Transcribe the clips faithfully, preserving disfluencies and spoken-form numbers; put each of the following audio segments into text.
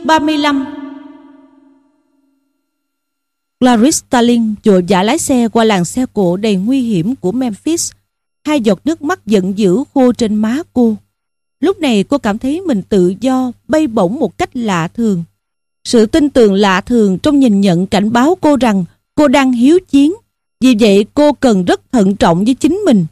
ba mươi lăm. Clarice Starling vội vã lái xe qua làng xe cộ đầy nguy hiểm của Memphis. Hai giọt nước mắt giận dữ khô trên má cô. Lúc này cô cảm thấy mình tự do, bay bổng một cách lạ thường. Sự tin tưởng lạ thường trong nhìn nhận cảnh báo cô rằng cô đang hiếu chiến. Vì vậy cô cần rất thận trọng với chính mình.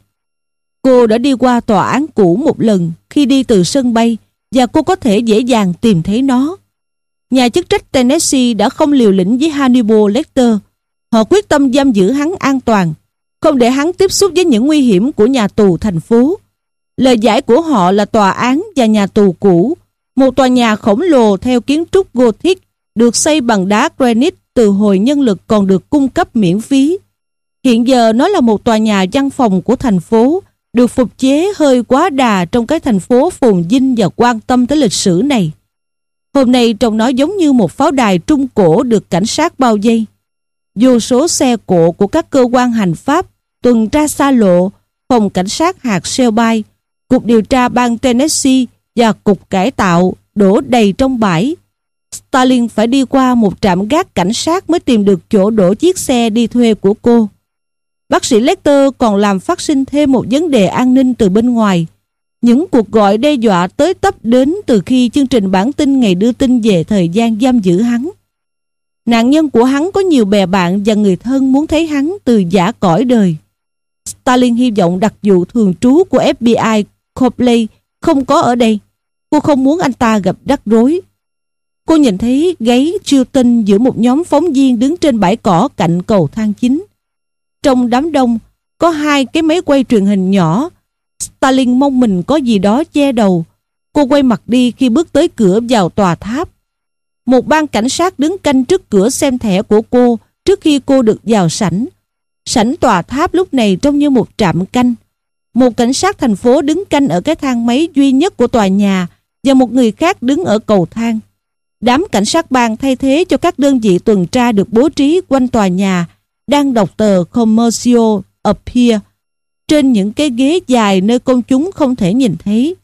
Cô đã đi qua tòa án cũ một lần khi đi từ sân bay và cô có thể dễ dàng tìm thấy nó. Nhà chức trách Tennessee đã không liều lĩnh với Hannibal Lecter. Họ quyết tâm giam giữ hắn an toàn, không để hắn tiếp xúc với những nguy hiểm của nhà tù thành phố. Lời giải của họ là tòa án và nhà tù cũ, một tòa nhà khổng lồ theo kiến trúc Gothic được xây bằng đá granite từ hồi nhân lực còn được cung cấp miễn phí. Hiện giờ nó là một tòa nhà văn phòng của thành phố, được phục chế hơi quá đà trong cái thành phố phồn vinh và quan tâm tới lịch sử này. Hôm nay trông nó giống như một pháo đài trung cổ được cảnh sát bao vây. Vô số xe cộ của các cơ quan hành pháp, tuần tra xa lộ, phòng cảnh sát hạt Shelby, cục điều tra bang Tennessee và cục cải tạo đổ đầy trong bãi. Starling phải đi qua một trạm gác cảnh sát mới tìm được chỗ đổ chiếc xe đi thuê của cô. Bác sĩ Lecter còn làm phát sinh thêm một vấn đề an ninh từ bên ngoài. Những cuộc gọi đe dọa tới tấp đến từ khi chương trình bản tin ngày đưa tin về thời gian giam giữ hắn. Nạn nhân của hắn có nhiều bè bạn và người thân muốn thấy hắn từ giã cõi đời. Starling hy vọng đặc vụ thường trú của ép bê i Copley không có ở đây. Cô không muốn anh ta gặp rắc rối. Cô nhìn thấy gáy Chilton giữa một nhóm phóng viên đứng trên bãi cỏ cạnh cầu thang chính. Trong đám đông có hai cái máy quay truyền hình nhỏ. Starling mong mình có gì đó che đầu. Cô quay mặt đi khi bước tới cửa vào tòa tháp. Một ban cảnh sát đứng canh trước cửa xem thẻ của cô trước khi cô được vào sảnh. Sảnh tòa tháp lúc này trông như một trạm canh. Một cảnh sát thành phố đứng canh ở cái thang máy duy nhất của tòa nhà và một người khác đứng ở cầu thang. Đám cảnh sát bang thay thế cho các đơn vị tuần tra được bố trí quanh tòa nhà đang đọc tờ Commercial Appeal trên những cái ghế dài nơi công chúng không thể nhìn thấy.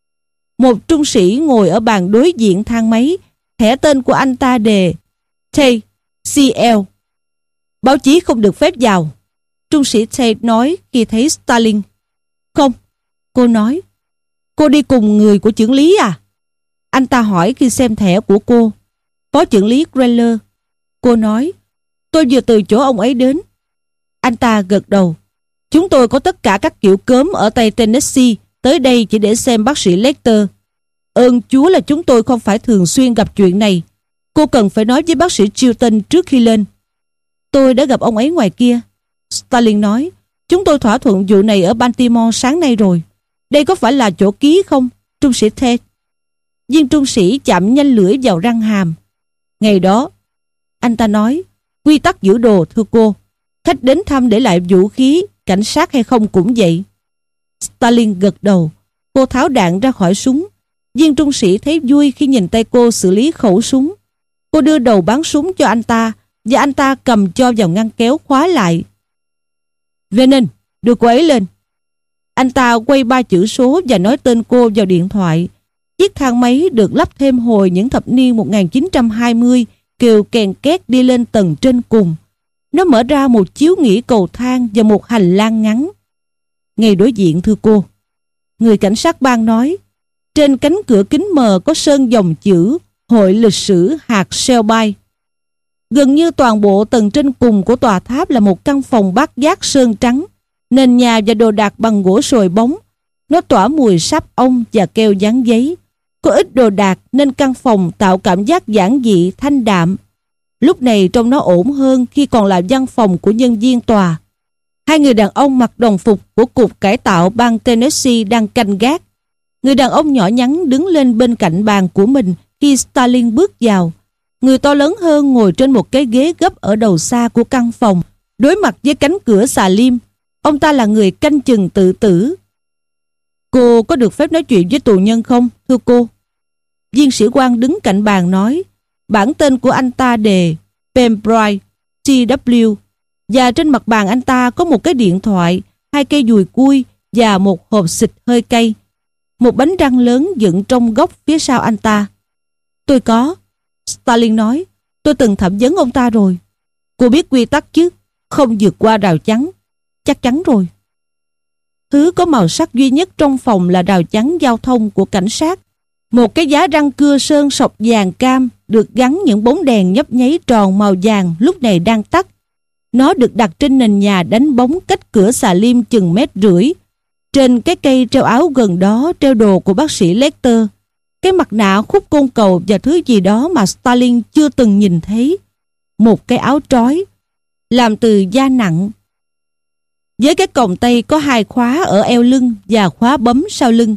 Một trung sĩ ngồi ở bàn đối diện thang máy, thẻ tên của anh ta đề Tate xê lờ. Báo chí không được phép vào, trung sĩ Tate nói khi thấy Starling. Không, cô nói. Cô đi cùng người của chưởng lý à? Anh ta hỏi khi xem thẻ của cô. Phó chưởng lý Greller. Cô nói, tôi vừa từ chỗ ông ấy đến. Anh ta gật đầu. Chúng tôi có tất cả các kiểu cớm ở Tây Tennessee tới đây chỉ để xem bác sĩ Lecter. Ơn Chúa là chúng tôi không phải thường xuyên gặp chuyện này. Cô cần phải nói với bác sĩ Chilton trước khi lên. Tôi đã gặp ông ấy ngoài kia. Starling nói, chúng tôi thỏa thuận vụ này ở Baltimore sáng nay rồi. Đây có phải là chỗ ký không, trung sĩ Tate? Viên trung sĩ chạm nhanh lưỡi vào răng hàm. Ngày đó, anh ta nói, quy tắc giữ đồ thưa cô. Khách đến thăm để lại vũ khí, cảnh sát hay không cũng vậy. Starling gật đầu. Cô tháo đạn ra khỏi súng. Viên trung sĩ thấy vui khi nhìn tay cô xử lý khẩu súng. Cô đưa đầu bắn súng cho anh ta và anh ta cầm cho vào ngăn kéo khóa lại. Venon, đưa cô ấy lên. Anh ta quay ba chữ số và nói tên cô vào điện thoại. Chiếc thang máy được lắp thêm hồi những thập niên một nghìn chín trăm hai mươi kêu kèn két đi lên tầng trên cùng. Nó mở ra một chiếu nghỉ cầu thang và một hành lang ngắn. Ngay đối diện thưa cô. Người cảnh sát bang nói. Trên cánh cửa kính mờ có sơn dòng chữ Hội lịch sử hạt Shelby. Gần như toàn bộ tầng trên cùng của tòa tháp là một căn phòng bát giác sơn trắng. Nền nhà và đồ đạc bằng gỗ sồi bóng. Nó tỏa mùi sáp ong và keo dán giấy. Có ít đồ đạc nên căn phòng tạo cảm giác giản dị, thanh đạm. Lúc này trông nó ổn hơn khi còn là văn phòng của nhân viên tòa. Hai người đàn ông mặc đồng phục của cục cải tạo bang Tennessee đang canh gác. Người đàn ông nhỏ nhắn đứng lên bên cạnh bàn của mình khi Starling bước vào. Người to lớn hơn ngồi trên một cái ghế gấp ở đầu xa của căn phòng, đối mặt với cánh cửa xà lim. Ông ta là người canh chừng tự tử. Cô có được phép nói chuyện với tù nhân không, thưa cô? Viên sĩ quan đứng cạnh bàn nói. Bản tên của anh ta đề Pembroke tê vê và trên mặt bàn anh ta có một cái điện thoại, hai cây dùi cui và một hộp xịt hơi cay. Một bánh răng lớn dựng trong góc phía sau anh ta. Tôi có. Stalin nói. Tôi từng thẩm vấn ông ta rồi. Cô biết quy tắc chứ? Không vượt qua rào chắn. Chắc chắn rồi. Thứ có màu sắc duy nhất trong phòng là rào chắn giao thông của cảnh sát. Một cái giá răng cưa sơn sọc vàng cam được gắn những bóng đèn nhấp nháy tròn màu vàng lúc này đang tắt. Nó được đặt trên nền nhà đánh bóng cách cửa xà lim chừng mét rưỡi. Trên cái cây treo áo gần đó treo đồ của bác sĩ Lecter, cái mặt nạ khúc côn cầu và thứ gì đó mà Stalin chưa từng nhìn thấy. Một cái áo trói làm từ da nặng, với cái còng tay có hai khóa ở eo lưng và khóa bấm sau lưng.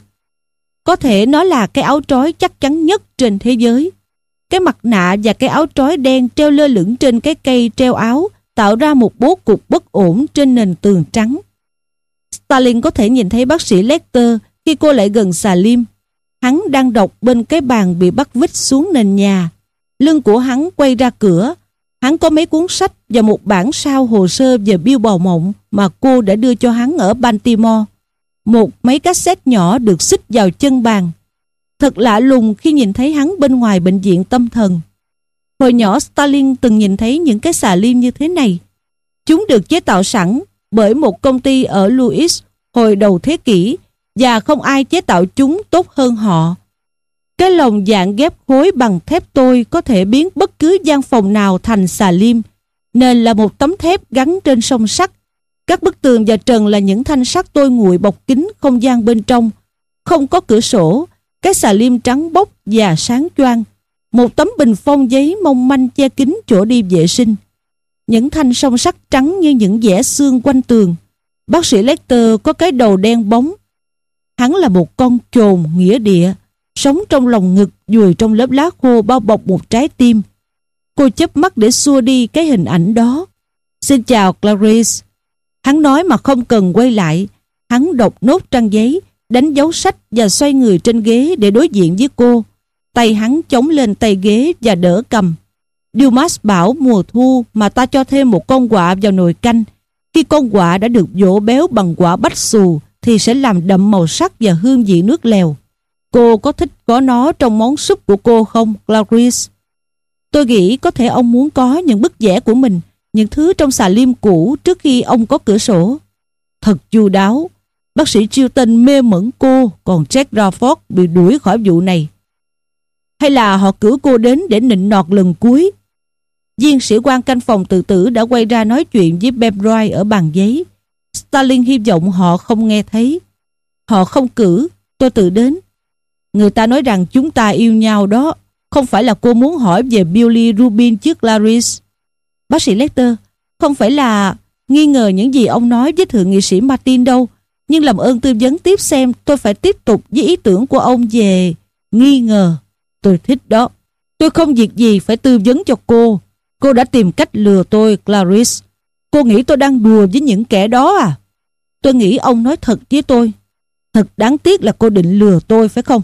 Có thể nó là cái áo trói chắc chắn nhất trên thế giới. Cái mặt nạ và cái áo trói đen treo lơ lửng trên cái cây treo áo tạo ra một bố cục bất ổn trên nền tường trắng. Stalin có thể nhìn thấy bác sĩ Lecter khi cô lại gần xà lim. Hắn đang đọc bên cái bàn bị bắt vít xuống nền nhà. Lưng của hắn quay ra cửa. Hắn có mấy cuốn sách và một bản sao hồ sơ về Bill Bào Mộng mà cô đã đưa cho hắn ở Baltimore. Một máy cassette nhỏ được xích vào chân bàn. Thật lạ lùng khi nhìn thấy hắn bên ngoài bệnh viện tâm thần. Hồi nhỏ Stalin từng nhìn thấy những cái xà lim như thế này. Chúng được chế tạo sẵn bởi một công ty ở Louis hồi đầu thế kỷ và không ai chế tạo chúng tốt hơn họ. Cái lồng dạng ghép khối bằng thép tôi có thể biến bất cứ gian phòng nào thành xà lim. Nền là một tấm thép gắn trên song sắt. Các bức tường và trần là những thanh sắt tôi nguội bọc kín không gian bên trong. Không có cửa sổ. Cái xà lim trắng bóc và sáng choang. Một tấm bình phong giấy mong manh che kín chỗ đi vệ sinh. Những thanh song sắt trắng như những vẽ xương quanh tường. Bác sĩ Lecter có cái đầu đen bóng. Hắn là một con chồn nghĩa địa, sống trong lòng ngực vùi trong lớp lá khô bao bọc một trái tim. Cô chớp mắt để xua đi cái hình ảnh đó. Xin chào Clarice. Hắn nói mà không cần quay lại. Hắn đọc nốt trang giấy, đánh dấu sách và xoay người trên ghế để đối diện với cô. Tay hắn chống lên tay ghế và đỡ cầm. Dumas bảo mùa thu mà ta cho thêm một con quạ vào nồi canh. Khi con quạ đã được dỗ béo bằng quả bách xù thì sẽ làm đậm màu sắc và hương vị nước lèo. Cô có thích có nó trong món súp của cô không, Clarice? Tôi nghĩ có thể ông muốn có những bức vẽ của mình, những thứ trong xà lim cũ trước khi ông có cửa sổ. Thật chu đáo. Bác sĩ Chilton mê mẩn cô, còn Jack Crawford bị đuổi khỏi vụ này. Hay là họ cử cô đến để nịnh nọt lần cuối? Viên sĩ quan canh phòng tự tử đã quay ra nói chuyện với Bemroy ở bàn giấy. Stalin hy vọng họ không nghe thấy. Họ không cử, tôi tự đến. Người ta nói rằng chúng ta yêu nhau đó. Không phải là cô muốn hỏi về Billy Rubin chứ, Clarice? Bác sĩ Lecter, không phải là nghi ngờ những gì ông nói với thượng nghị sĩ Martin đâu. Nhưng làm ơn tư vấn tiếp xem tôi phải tiếp tục với ý tưởng của ông về nghi ngờ. Tôi thích đó. Tôi không việc gì phải tư vấn cho cô. Cô đã tìm cách lừa tôi, Clarice. Cô nghĩ tôi đang đùa với những kẻ đó à? Tôi nghĩ ông nói thật với tôi. Thật đáng tiếc là cô định lừa tôi phải không?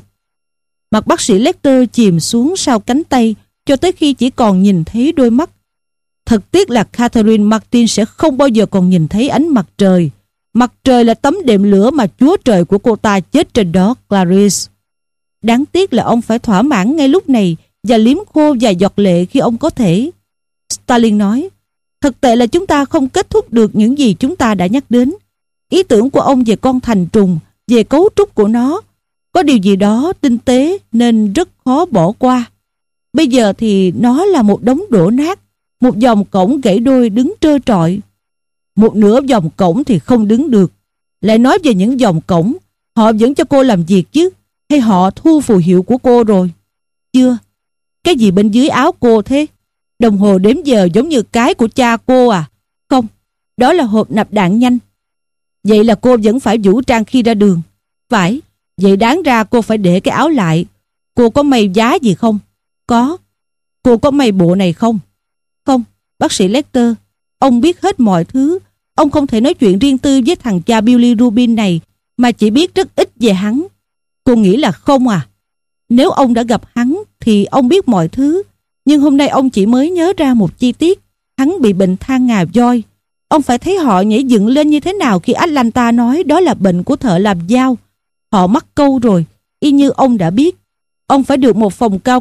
Mặt bác sĩ Lecter chìm xuống sau cánh tay cho tới khi chỉ còn nhìn thấy đôi mắt. Thật tiếc là Catherine Martin sẽ không bao giờ còn nhìn thấy ánh mặt trời. Mặt trời là tấm đệm lửa mà Chúa Trời của cô ta chết trên đó, Clarice. Đáng tiếc là ông phải thỏa mãn ngay lúc này và liếm khô vài giọt lệ khi ông có thể. Stalin nói, thực tệ là chúng ta không kết thúc được những gì chúng ta đã nhắc đến. Ý tưởng của ông về con thành trùng, về cấu trúc của nó, có điều gì đó tinh tế nên rất khó bỏ qua. Bây giờ thì nó là một đống đổ nát, một dòng cổng gãy đôi đứng trơ trọi. Một nửa dòng cổng thì không đứng được. Lại nói về những dòng cổng, họ vẫn cho cô làm việc chứ? Hay họ thu phù hiệu của cô rồi? Chưa. Cái gì bên dưới áo cô thế? Đồng hồ đếm giờ giống như cái của cha cô à? Không, đó là hộp nạp đạn nhanh. Vậy là cô vẫn phải vũ trang khi ra đường. Phải, vậy đáng ra cô phải để cái áo lại. Cô có may giá gì không? Có. Cô có may bộ này không? Không, bác sĩ Lecter, ông biết hết mọi thứ. Ông không thể nói chuyện riêng tư với thằng cha Billy Rubin này mà chỉ biết rất ít về hắn. Cô nghĩ là không à? Nếu ông đã gặp hắn thì ông biết mọi thứ. Nhưng hôm nay ông chỉ mới nhớ ra một chi tiết. Hắn bị bệnh than ngà voi. Ông phải thấy họ nhảy dựng lên như thế nào khi Atlanta nói đó là bệnh của thợ làm dao. Họ mắc câu rồi, y như ông đã biết. Ông phải được một phòng cao cấp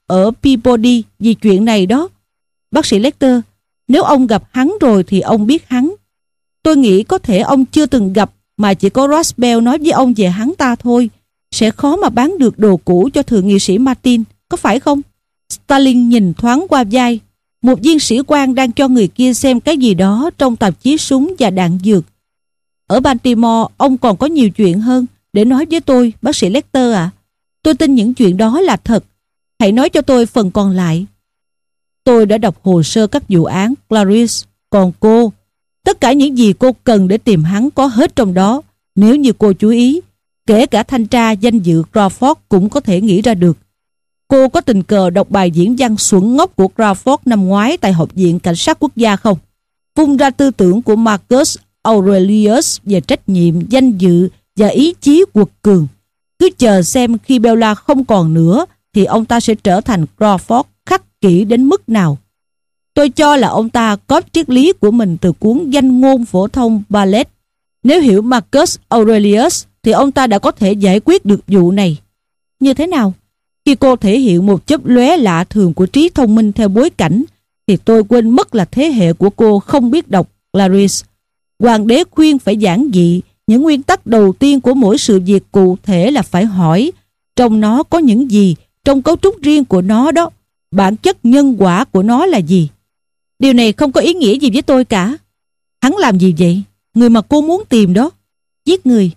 ở Peabody vì chuyện này đó. Bác sĩ Lecter, nếu ông gặp hắn rồi thì ông biết hắn. Tôi nghĩ có thể ông chưa từng gặp mà chỉ có Roswell nói với ông về hắn ta thôi. Sẽ khó mà bán được đồ cũ cho thượng nghị sĩ Martin, có phải không? Stalin nhìn thoáng qua vai. Một viên sĩ quan đang cho người kia xem cái gì đó trong tạp chí súng và đạn dược. Ở Baltimore, ông còn có nhiều chuyện hơn để nói với tôi, bác sĩ Lecter ạ. À. Tôi tin những chuyện đó là thật. Hãy nói cho tôi phần còn lại. Tôi đã đọc hồ sơ các vụ án, Clarice. Còn cô, tất cả những gì cô cần để tìm hắn có hết trong đó. Nếu như cô chú ý, kể cả thanh tra danh dự Crawford cũng có thể nghĩ ra được. Cô có tình cờ đọc bài diễn văn xuẩn ngốc của Crawford năm ngoái tại Học viện Cảnh sát Quốc gia không? Vung ra tư tưởng của Marcus Aurelius về trách nhiệm, danh dự và ý chí quật cường. Cứ chờ xem khi Bella không còn nữa thì ông ta sẽ trở thành Crawford khắc kỷ đến mức nào. Tôi cho là ông ta có triết lý của mình từ cuốn danh ngôn phổ thông Ballet. Nếu hiểu Marcus Aurelius thì ông ta đã có thể giải quyết được vụ này. Như thế nào? Khi cô thể hiện một chớp lóe lạ thường của trí thông minh theo bối cảnh thì tôi quên mất là thế hệ của cô không biết đọc Clarice. Hoàng đế khuyên phải giản dị. Những nguyên tắc đầu tiên của mỗi sự việc cụ thể là phải hỏi trong nó có những gì, trong cấu trúc riêng của nó đó, bản chất nhân quả của nó là gì. Điều này không có ý nghĩa gì với tôi cả. Hắn làm gì vậy? Người mà cô muốn tìm đó. Giết người.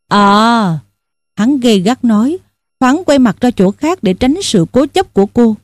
À, hắn gay gắt nói, thoáng quay mặt ra chỗ khác để tránh sự cố chấp của cô.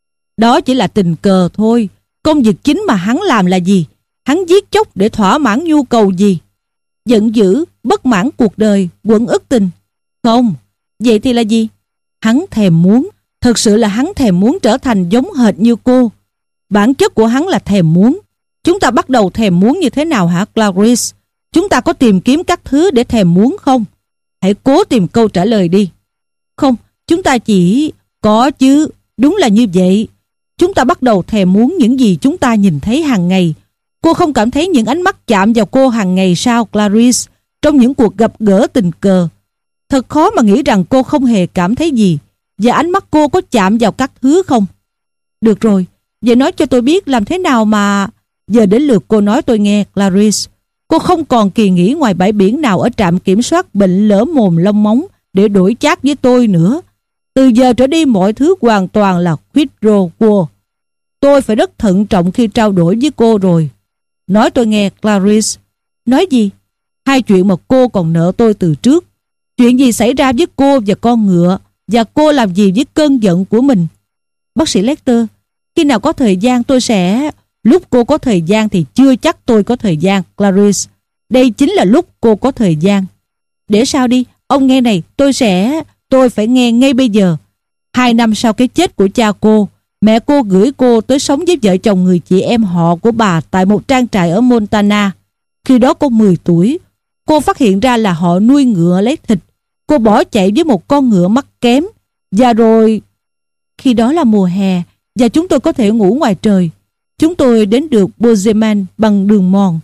Đó chỉ là tình cờ thôi. Công việc chính mà hắn làm là gì? Hắn giết chóc để thỏa mãn nhu cầu gì? Giận dữ, bất mãn cuộc đời, quẫn ức tình. Không, vậy thì là gì? Hắn thèm muốn. Thật sự là hắn thèm muốn trở thành giống hệt như cô. Bản chất của hắn là thèm muốn. Chúng ta bắt đầu thèm muốn như thế nào hả Clarice? Chúng ta có tìm kiếm các thứ để thèm muốn không? Hãy cố tìm câu trả lời đi. Không, chúng ta chỉ... Có chứ, đúng là như vậy. Chúng ta bắt đầu thèm muốn những gì chúng ta nhìn thấy hàng ngày. Cô không cảm thấy những ánh mắt chạm vào cô hàng ngày sao Clarice? Trong những cuộc gặp gỡ tình cờ. Thật khó mà nghĩ rằng cô không hề cảm thấy gì. Và ánh mắt cô có chạm vào các thứ không? Được rồi, vậy nói cho tôi biết làm thế nào mà... Giờ đến lượt cô nói tôi nghe Clarice. Cô không còn kỳ nghỉ ngoài bãi biển nào ở trạm kiểm soát bệnh lở mồm lông móng để đổi chác với tôi nữa. Từ giờ trở đi mọi thứ hoàn toàn là quid pro quo. Tôi phải rất thận trọng khi trao đổi với cô rồi. Nói tôi nghe Clarice. Nói gì? Hai chuyện mà cô còn nợ tôi từ trước. Chuyện gì xảy ra với cô và con ngựa, và cô làm gì với cơn giận của mình? Bác sĩ Lecter, khi nào có thời gian tôi sẽ... Lúc cô có thời gian thì chưa chắc tôi có thời gian, Clarice. Đây chính là lúc cô có thời gian. Để sao đi, ông nghe này, tôi sẽ... Tôi phải nghe ngay bây giờ. Hai năm sau cái chết của cha cô, mẹ cô gửi cô tới sống với vợ chồng người chị em họ của bà tại một trang trại ở Montana. Khi đó cô mười tuổi. Cô phát hiện ra là họ nuôi ngựa lấy thịt. Cô bỏ chạy với một con ngựa mắt kém. Và rồi... Khi đó là mùa hè và chúng tôi có thể ngủ ngoài trời. Chúng tôi đến được Bozeman bằng đường mòn.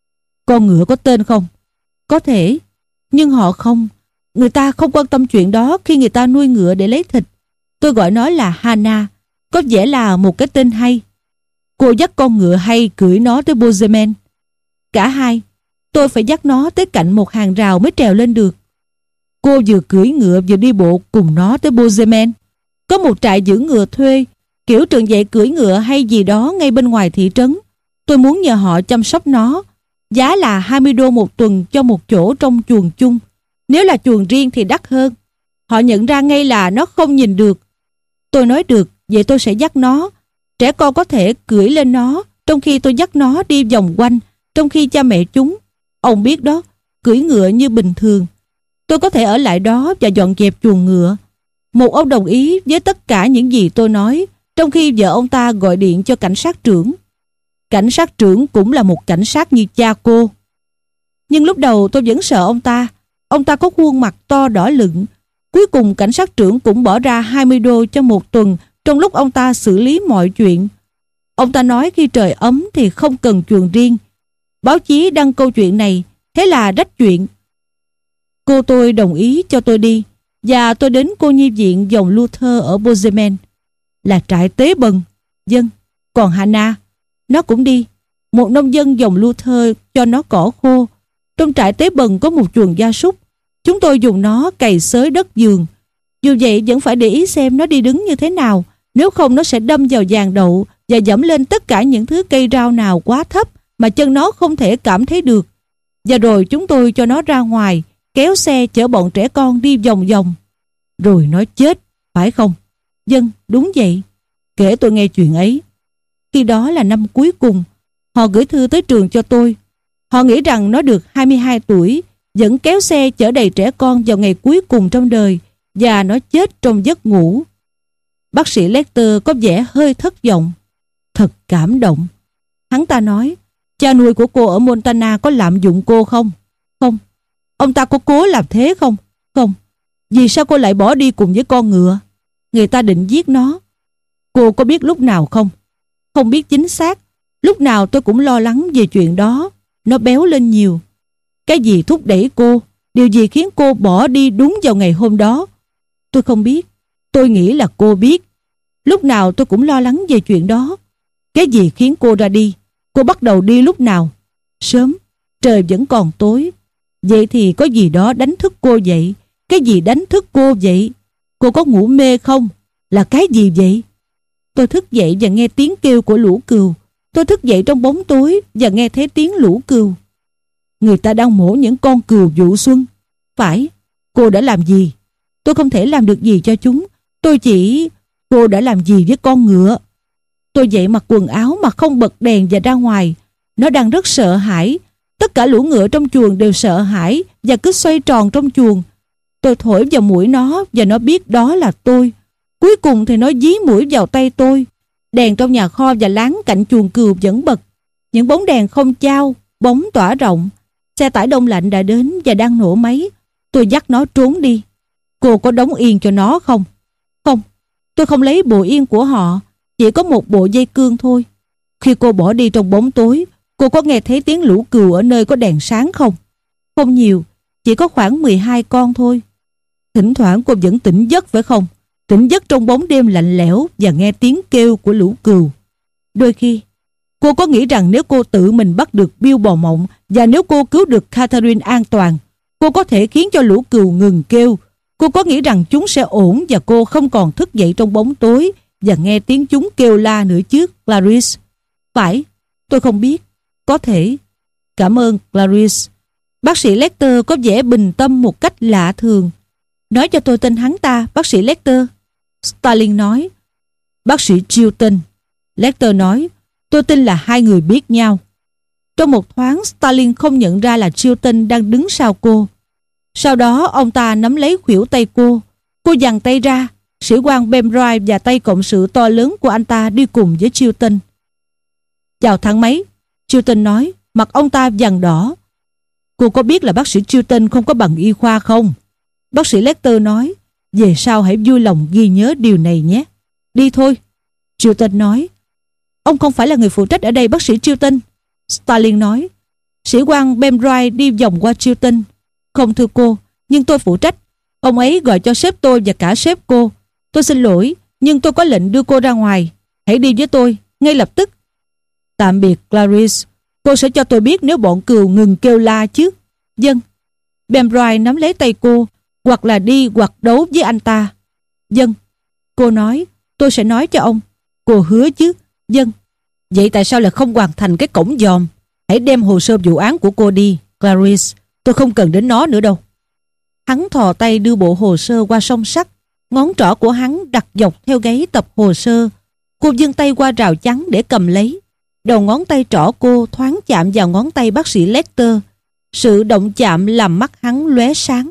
Con ngựa có tên không? Có thể. Nhưng họ không. Người ta không quan tâm chuyện đó khi người ta nuôi ngựa để lấy thịt. Tôi gọi nó là Hannah. Có vẻ là một cái tên hay. Cô dắt con ngựa hay cưỡi nó tới Bozeman. Cả hai. Tôi phải dắt nó tới cạnh một hàng rào mới trèo lên được. Cô vừa cưỡi ngựa vừa đi bộ cùng nó tới Bozeman. Có một trại giữ ngựa thuê, kiểu trường dạy cưỡi ngựa hay gì đó ngay bên ngoài thị trấn. Tôi muốn nhờ họ chăm sóc nó. Giá là hai mươi đô một tuần cho một chỗ trong chuồng chung. Nếu là chuồng riêng thì đắt hơn. Họ nhận ra ngay là nó không nhìn được. Tôi nói được, vậy tôi sẽ dắt nó. Trẻ con có thể cưỡi lên nó, trong khi tôi dắt nó đi vòng quanh, trong khi cha mẹ chúng, ông biết đó, cưỡi ngựa như bình thường. Tôi có thể ở lại đó và dọn dẹp chuồng ngựa. Một ông đồng ý với tất cả những gì tôi nói, trong khi vợ ông ta gọi điện cho cảnh sát trưởng. Cảnh sát trưởng cũng là một cảnh sát như cha cô. Nhưng lúc đầu tôi vẫn sợ ông ta. Ông ta có khuôn mặt to đỏ lựng. Cuối cùng cảnh sát trưởng cũng bỏ ra hai mươi đô cho một tuần trong lúc ông ta xử lý mọi chuyện. Ông ta nói khi trời ấm thì không cần chuồng riêng. Báo chí đăng câu chuyện này, thế là rách chuyện. Cô tôi đồng ý cho tôi đi, và tôi đến cô nhi viện dòng Luther ở Bozeman. Là trại tế bần. Dân. Còn Hannah, nó cũng đi. Một nông dân dòng Luther cho nó cỏ khô. Trong trại tế bần có một chuồng gia súc. Chúng tôi dùng nó cày xới đất giường. Dù vậy vẫn phải để ý xem nó đi đứng như thế nào. Nếu không nó sẽ đâm vào giàn đậu và dẫm lên tất cả những thứ cây rau nào quá thấp mà chân nó không thể cảm thấy được. Và rồi chúng tôi cho nó ra ngoài, kéo xe chở bọn trẻ con đi vòng vòng. Rồi nó chết, phải không? Dân, đúng vậy. Kể tôi nghe chuyện ấy. Khi đó là năm cuối cùng. Họ gửi thư tới trường cho tôi. Họ nghĩ rằng nó được hai mươi hai tuổi, vẫn kéo xe chở đầy trẻ con vào ngày cuối cùng trong đời, và nó chết trong giấc ngủ. Bác sĩ Lecter có vẻ hơi thất vọng. Thật cảm động. Hắn ta nói, cha nuôi của cô ở Montana có lạm dụng cô không? Không. Ông ta có cố làm thế không? Không. Vì sao cô lại bỏ đi cùng với con ngựa? Người ta định giết nó. Cô có biết lúc nào không? Không biết chính xác. Lúc nào tôi cũng lo lắng về chuyện đó. Nó béo lên nhiều. Cái gì thúc đẩy cô? Điều gì khiến cô bỏ đi đúng vào ngày hôm đó? Tôi không biết. Tôi nghĩ là cô biết. Lúc nào tôi cũng lo lắng về chuyện đó. Cái gì khiến cô ra đi? Cô bắt đầu đi lúc nào? Sớm. Trời vẫn còn tối. Vậy thì có gì đó đánh thức cô dậy? Cái gì đánh thức cô vậy? Cô có ngủ mê không? Là cái gì vậy? Tôi thức dậy và nghe tiếng kêu của lũ cừu. Tôi thức dậy trong bóng tối và nghe thấy tiếng lũ cừu. Người ta đang mổ những con cừu vụ xuân. Phải. Cô đã làm gì? Tôi không thể làm được gì cho chúng. Tôi chỉ... Cô đã làm gì với con ngựa? Tôi dậy mặc quần áo mà không bật đèn và ra ngoài. Nó đang rất sợ hãi. Tất cả lũ ngựa trong chuồng đều sợ hãi và cứ xoay tròn trong chuồng. Tôi thổi vào mũi nó và nó biết đó là tôi. Cuối cùng thì nó dí mũi vào tay tôi. Đèn trong nhà kho và láng cạnh chuồng cừu vẫn bật. Những bóng đèn không chao, bóng tỏa rộng. Xe tải đông lạnh đã đến và đang nổ máy. Tôi dắt nó trốn đi. Cô có đóng yên cho nó không? Không, tôi không lấy bộ yên của họ. Chỉ có một bộ dây cương thôi. Khi cô bỏ đi trong bóng tối, cô có nghe thấy tiếng lũ cừu ở nơi có đèn sáng không? Không nhiều, chỉ có khoảng mười hai con thôi. Thỉnh thoảng cô vẫn tỉnh giấc phải không? Tỉnh giấc trong bóng đêm lạnh lẽo và nghe tiếng kêu của lũ cừu. Đôi khi, cô có nghĩ rằng nếu cô tự mình bắt được Bill bò mộng và nếu cô cứu được Catherine an toàn, cô có thể khiến cho lũ cừu ngừng kêu. Cô có nghĩ rằng chúng sẽ ổn và cô không còn thức dậy trong bóng tối và nghe tiếng chúng kêu la nữa chứ, Clarice? Phải, tôi không biết. Có thể. Cảm ơn, Clarice. Bác sĩ Lecter có vẻ bình tâm một cách lạ thường. Nói cho tôi tên hắn ta, bác sĩ Lecter. Starling nói. Bác sĩ Chilton. Lecter nói. Tôi tin là hai người biết nhau. Trong một thoáng, Starling không nhận ra là Chilton đang đứng sau cô. Sau đó ông ta nắm lấy khuỷu tay cô. Cô giằng tay ra. Sĩ quan Bembroy và tay cộng sự to lớn của anh ta đi cùng với Chilton. Chào thang máy, Chilton nói. Mặt ông ta vằn đỏ. Cô có biết là bác sĩ Chilton không có bằng y khoa không? Bác sĩ Lecter nói. Về sau hãy vui lòng ghi nhớ điều này nhé. Đi thôi, Chilton nói. Ông không phải là người phụ trách ở đây, bác sĩ Chilton. Starling nói. Sĩ quan Bembroy đi vòng qua Chilton. Không thưa cô, nhưng tôi phụ trách. Ông ấy gọi cho sếp tôi và cả sếp cô. Tôi xin lỗi, nhưng tôi có lệnh đưa cô ra ngoài. Hãy đi với tôi, ngay lập tức. Tạm biệt, Clarice. Cô sẽ cho tôi biết nếu bọn cừu ngừng kêu la chứ. Vâng. Bembroy nắm lấy tay cô, hoặc là đi hoặc đấu với anh ta. Vâng. Cô nói, tôi sẽ nói cho ông. Cô hứa chứ? Vâng. Vậy tại sao lại không hoàn thành cái cổng dòm? Hãy đem hồ sơ vụ án của cô đi, Clarice. Tôi không cần đến nó nữa đâu. Hắn thò tay đưa bộ hồ sơ qua song sắt. Ngón trỏ của hắn đặt dọc theo gáy tập hồ sơ. Cô giương tay qua rào chắn để cầm lấy. Đầu ngón tay trỏ cô thoáng chạm vào ngón tay bác sĩ Lecter. Sự động chạm làm mắt hắn lóe sáng.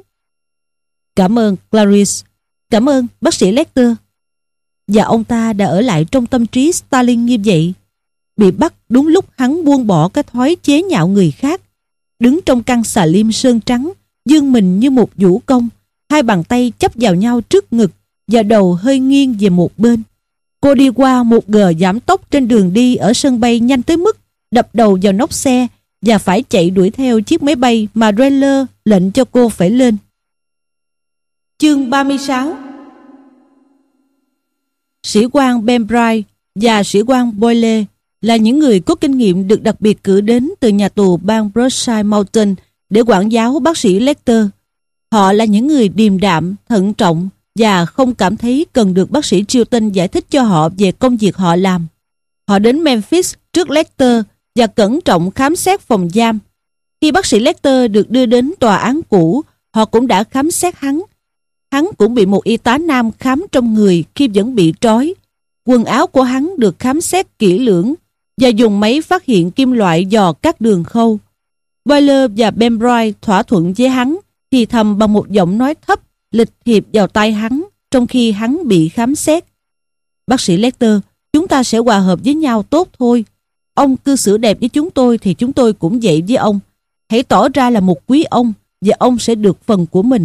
Cảm ơn, Clarice. Cảm ơn, bác sĩ Lecter. Và ông ta đã ở lại trong tâm trí Starling như vậy. Bị bắt đúng lúc hắn buông bỏ cái thói chế nhạo người khác. Đứng trong căn xà lim sơn trắng, dương mình như một vũ công, hai bàn tay chấp vào nhau trước ngực và đầu hơi nghiêng về một bên. Cô đi qua một gờ giảm tốc trên đường đi ở sân bay nhanh tới mức đập đầu vào nóc xe và phải chạy đuổi theo chiếc máy bay mà Reller lệnh cho cô phải lên. Chương ba mươi sáu. sĩ quan Benbright và sĩ quan Boyle là những người có kinh nghiệm được đặc biệt cử đến từ nhà tù bang Brookside Mountain để quản giáo bác sĩ Lecter. Họ là những người điềm đạm, thận trọng và không cảm thấy cần được bác sĩ Chilton giải thích cho họ về công việc họ làm. Họ đến Memphis trước Lecter và cẩn trọng khám xét phòng giam. Khi bác sĩ Lecter được đưa đến tòa án cũ, họ cũng đã khám xét hắn. Hắn cũng bị một y tá nam khám trong người khi vẫn bị trói. Quần áo của hắn được khám xét kỹ lưỡng và dùng máy phát hiện kim loại dò các đường khâu. Boyle và Benbright thỏa thuận với hắn, thì thầm bằng một giọng nói thấp, lịch thiệp vào tai hắn trong khi hắn bị khám xét. Bác sĩ Lecter, chúng ta sẽ hòa hợp với nhau tốt thôi. Ông cư xử đẹp với chúng tôi thì chúng tôi cũng vậy với ông. Hãy tỏ ra là một quý ông và ông sẽ được phần của mình.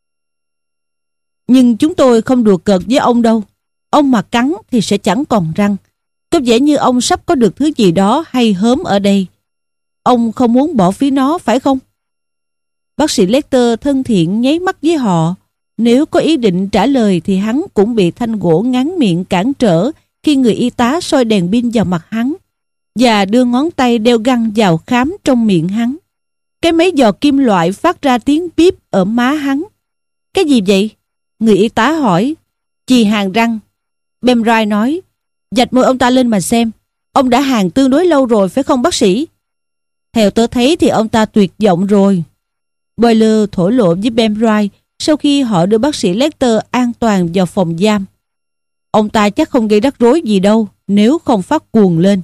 Nhưng chúng tôi không đùa cợt với ông đâu. Ông mà cắn thì sẽ chẳng còn răng. Có vẻ như ông sắp có được thứ gì đó hay hớm ở đây. Ông không muốn bỏ phí nó phải không? Bác sĩ Lecter thân thiện nháy mắt với họ. Nếu có ý định trả lời thì hắn cũng bị thanh gỗ ngắn miệng cản trở khi người y tá soi đèn pin vào mặt hắn và đưa ngón tay đeo găng vào khám trong miệng hắn. Cái máy dò kim loại phát ra tiếng bíp ở má hắn. Cái gì vậy? Người y tá hỏi. Chì hàn răng. Benbright nói. Vạch môi ông ta lên mà xem. Ông đã hàn tương đối lâu rồi phải không bác sĩ? Theo tớ thấy thì ông ta tuyệt vọng rồi. Boyle thổ lộ với Benbright sau khi họ đưa bác sĩ Lecter an toàn vào phòng giam. Ông ta chắc không gây rắc rối gì đâu nếu không phát cuồng lên.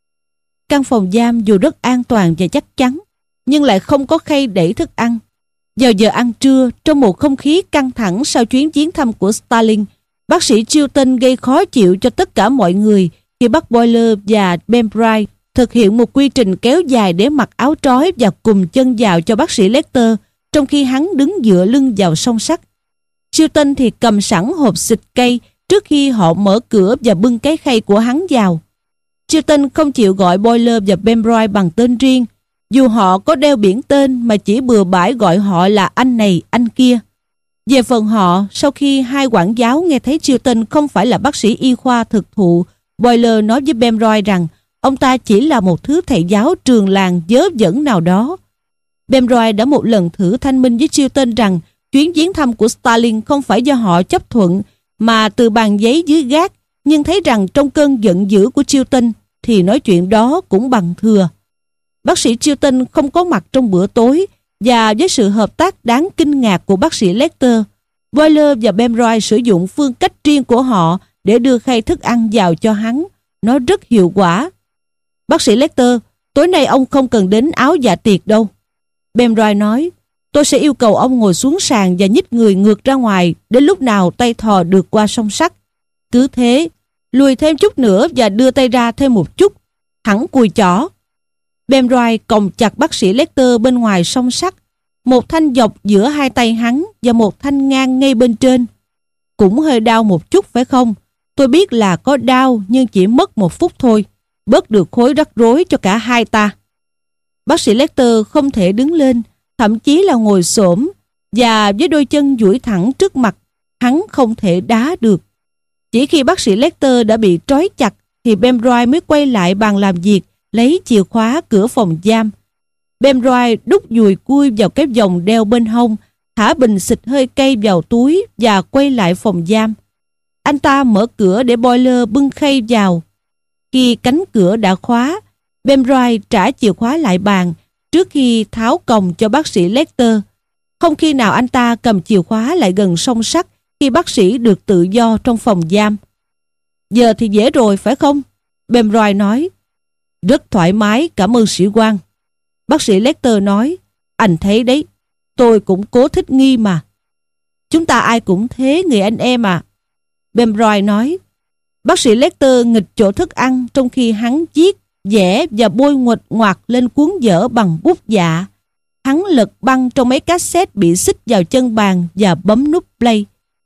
Căn phòng giam dù rất an toàn và chắc chắn, nhưng lại không có khay đẩy thức ăn. Vào giờ ăn trưa, trong một không khí căng thẳng sau chuyến viếng thăm của Stalin, bác sĩ Chilton gây khó chịu cho tất cả mọi người khi bắt Boyle và Benbright thực hiện một quy trình kéo dài để mặc áo trói và cùng chân vào cho bác sĩ Lecter, trong khi hắn đứng dựa lưng vào song sắt. Chilton thì cầm sẵn hộp xịt cây trước khi họ mở cửa và bưng cái khay của hắn vào. Chilton không chịu gọi Boyle và Benbright bằng tên riêng, dù họ có đeo biển tên mà chỉ bừa bãi gọi họ là anh này, anh kia. Về phần họ, sau khi hai quản giáo nghe thấy Chilton không phải là bác sĩ y khoa thực thụ, Boyle nói với Benbright rằng ông ta chỉ là một thứ thầy giáo trường làng dớ dẫn nào đó. Benbright đã một lần thử thanh minh với Chilton rằng chuyến viếng thăm của Stalin không phải do họ chấp thuận mà từ bàn giấy dưới gác, nhưng thấy rằng trong cơn giận dữ của Chilton thì nói chuyện đó cũng bằng thừa. Bác sĩ Chilton không có mặt trong bữa tối và với sự hợp tác đáng kinh ngạc của bác sĩ Lecter, Boyle và Benbright sử dụng phương cách riêng của họ để đưa khay thức ăn vào cho hắn. Nó rất hiệu quả. Bác sĩ Lecter, tối nay ông không cần đến áo dạ tiệc đâu. Benbright nói, tôi sẽ yêu cầu ông ngồi xuống sàn và nhích người ngược ra ngoài đến lúc nào tay thò được qua song sắt. Cứ thế, lùi thêm chút nữa và đưa tay ra thêm một chút, thẳng cùi chỏ. Benbright còng chặt bác sĩ Lecter bên ngoài song sắt, một thanh dọc giữa hai tay hắn và một thanh ngang ngay bên trên. Cũng hơi đau một chút phải không? Tôi biết là có đau nhưng chỉ mất một phút thôi, bớt được khối rắc rối cho cả hai ta. Bác sĩ Lecter không thể đứng lên, thậm chí là ngồi xổm, và với đôi chân duỗi thẳng trước mặt, hắn không thể đá được. Chỉ khi bác sĩ Lecter đã bị trói chặt thì Benbright mới quay lại bàn làm việc, lấy chìa khóa cửa phòng giam. Benbright đút dùi cui vào cái vòng đeo bên hông, thả bình xịt hơi cay vào túi và quay lại phòng giam. Anh ta mở cửa để Boyle bưng khay vào. Khi cánh cửa đã khóa, Benbright trả chìa khóa lại bàn trước khi tháo còng cho bác sĩ Lecter. Không khi nào anh ta cầm chìa khóa lại gần song sắt khi bác sĩ được tự do trong phòng giam. Giờ thì dễ rồi phải không? Benbright nói. Rất thoải mái, cảm ơn sĩ quan. Bác sĩ Lecter nói, anh thấy đấy, tôi cũng cố thích nghi mà. Chúng ta ai cũng thế người anh em à. Benbright nói. Bác sĩ Lecter nghịch chỗ thức ăn trong khi hắn viết, vẽ và bôi nguệch ngoạc lên cuốn vở bằng bút dạ. Hắn lật băng trong mấy cassette bị xích vào chân bàn và bấm nút play.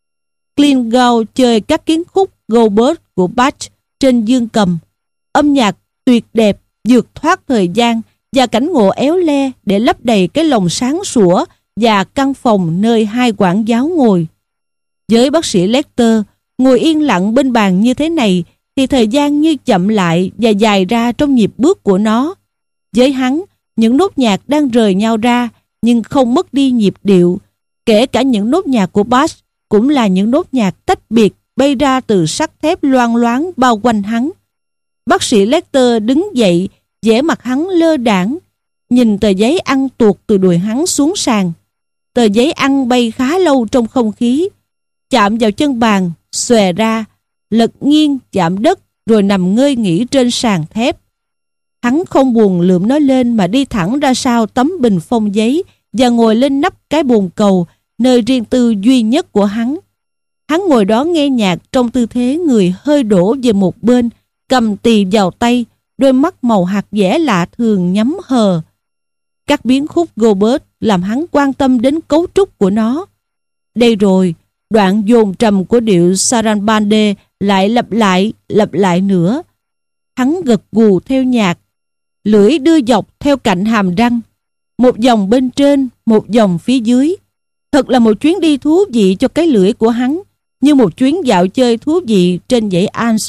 Clint Gao chơi các kiến khúc Goldberg của Bach trên dương cầm. Âm nhạc tuyệt đẹp, vượt thoát thời gian và cảnh ngộ éo le để lấp đầy cái lồng sáng sủa và căn phòng nơi hai quản giáo ngồi. Với bác sĩ Lecter, Ngồi yên lặng bên bàn như thế này thì thời gian như chậm lại và dài ra trong nhịp bước của nó. Với hắn, những nốt nhạc đang rời nhau ra nhưng không mất đi nhịp điệu. Kể cả những nốt nhạc của bass cũng là những nốt nhạc tách biệt bay ra từ sắt thép loang loáng bao quanh hắn. Bác sĩ Lecter đứng dậy, vẻ mặt hắn lơ đãng, nhìn tờ giấy ăn tuột từ đùi hắn xuống sàn. Tờ giấy ăn bay khá lâu trong không khí, chạm vào chân bàn, xòe ra, lật nghiêng chạm đất rồi nằm ngơi nghỉ trên sàn thép. Hắn không buồn lượm nó lên mà đi thẳng ra sau tấm bình phong giấy và ngồi lên nắp cái bồn cầu, nơi riêng tư duy nhất của hắn. Hắn ngồi đó nghe nhạc trong tư thế người hơi đổ về một bên, cầm tì vào tay, đôi mắt màu hạt dẻ lạ thường nhắm hờ. Các biến khúc Goldberg làm hắn quan tâm đến cấu trúc của nó. Đây rồi, đoạn dồn trầm của điệu sarabande lại lặp lại, lặp lại nữa. Hắn gật gù theo nhạc, lưỡi đưa dọc theo cạnh hàm răng, một dòng bên trên, một dòng phía dưới. Thật là một chuyến đi thú vị cho cái lưỡi của hắn, như một chuyến dạo chơi thú vị trên dãy Alps.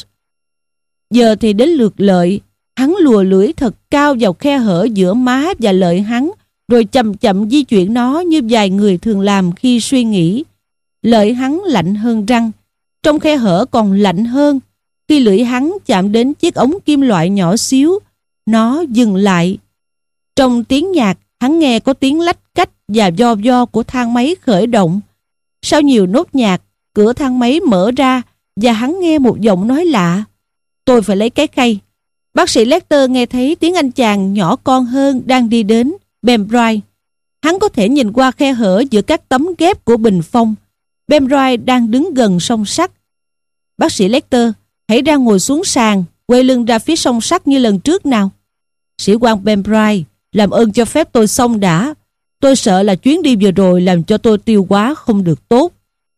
Giờ thì đến lượt Lợi. Hắn lùa lưỡi thật cao vào khe hở giữa má và lợi hắn, rồi chậm chậm di chuyển nó như vài người thường làm khi suy nghĩ. Lợi hắn lạnh hơn răng, trong khe hở còn lạnh hơn. Khi lưỡi hắn chạm đến chiếc ống kim loại nhỏ xíu, nó dừng lại. Trong tiếng nhạc, hắn nghe có tiếng lách cách và do do của thang máy khởi động. Sau nhiều nốt nhạc, cửa thang máy mở ra và hắn nghe một giọng nói lạ. Tôi phải lấy cái khay. Bác sĩ Lecter nghe thấy tiếng anh chàng nhỏ con hơn đang đi đến, Bembroyd. Hắn có thể nhìn qua khe hở giữa các tấm ghép của bình phong. Bembroyd đang đứng gần song sắt. Bác sĩ Lecter, hãy ra ngồi xuống sàn, quay lưng ra phía song sắt như lần trước nào. Sĩ quan Bembroyd, làm ơn cho phép tôi xong đã. Tôi sợ là chuyến đi vừa rồi làm cho tôi tiêu hóa không được tốt.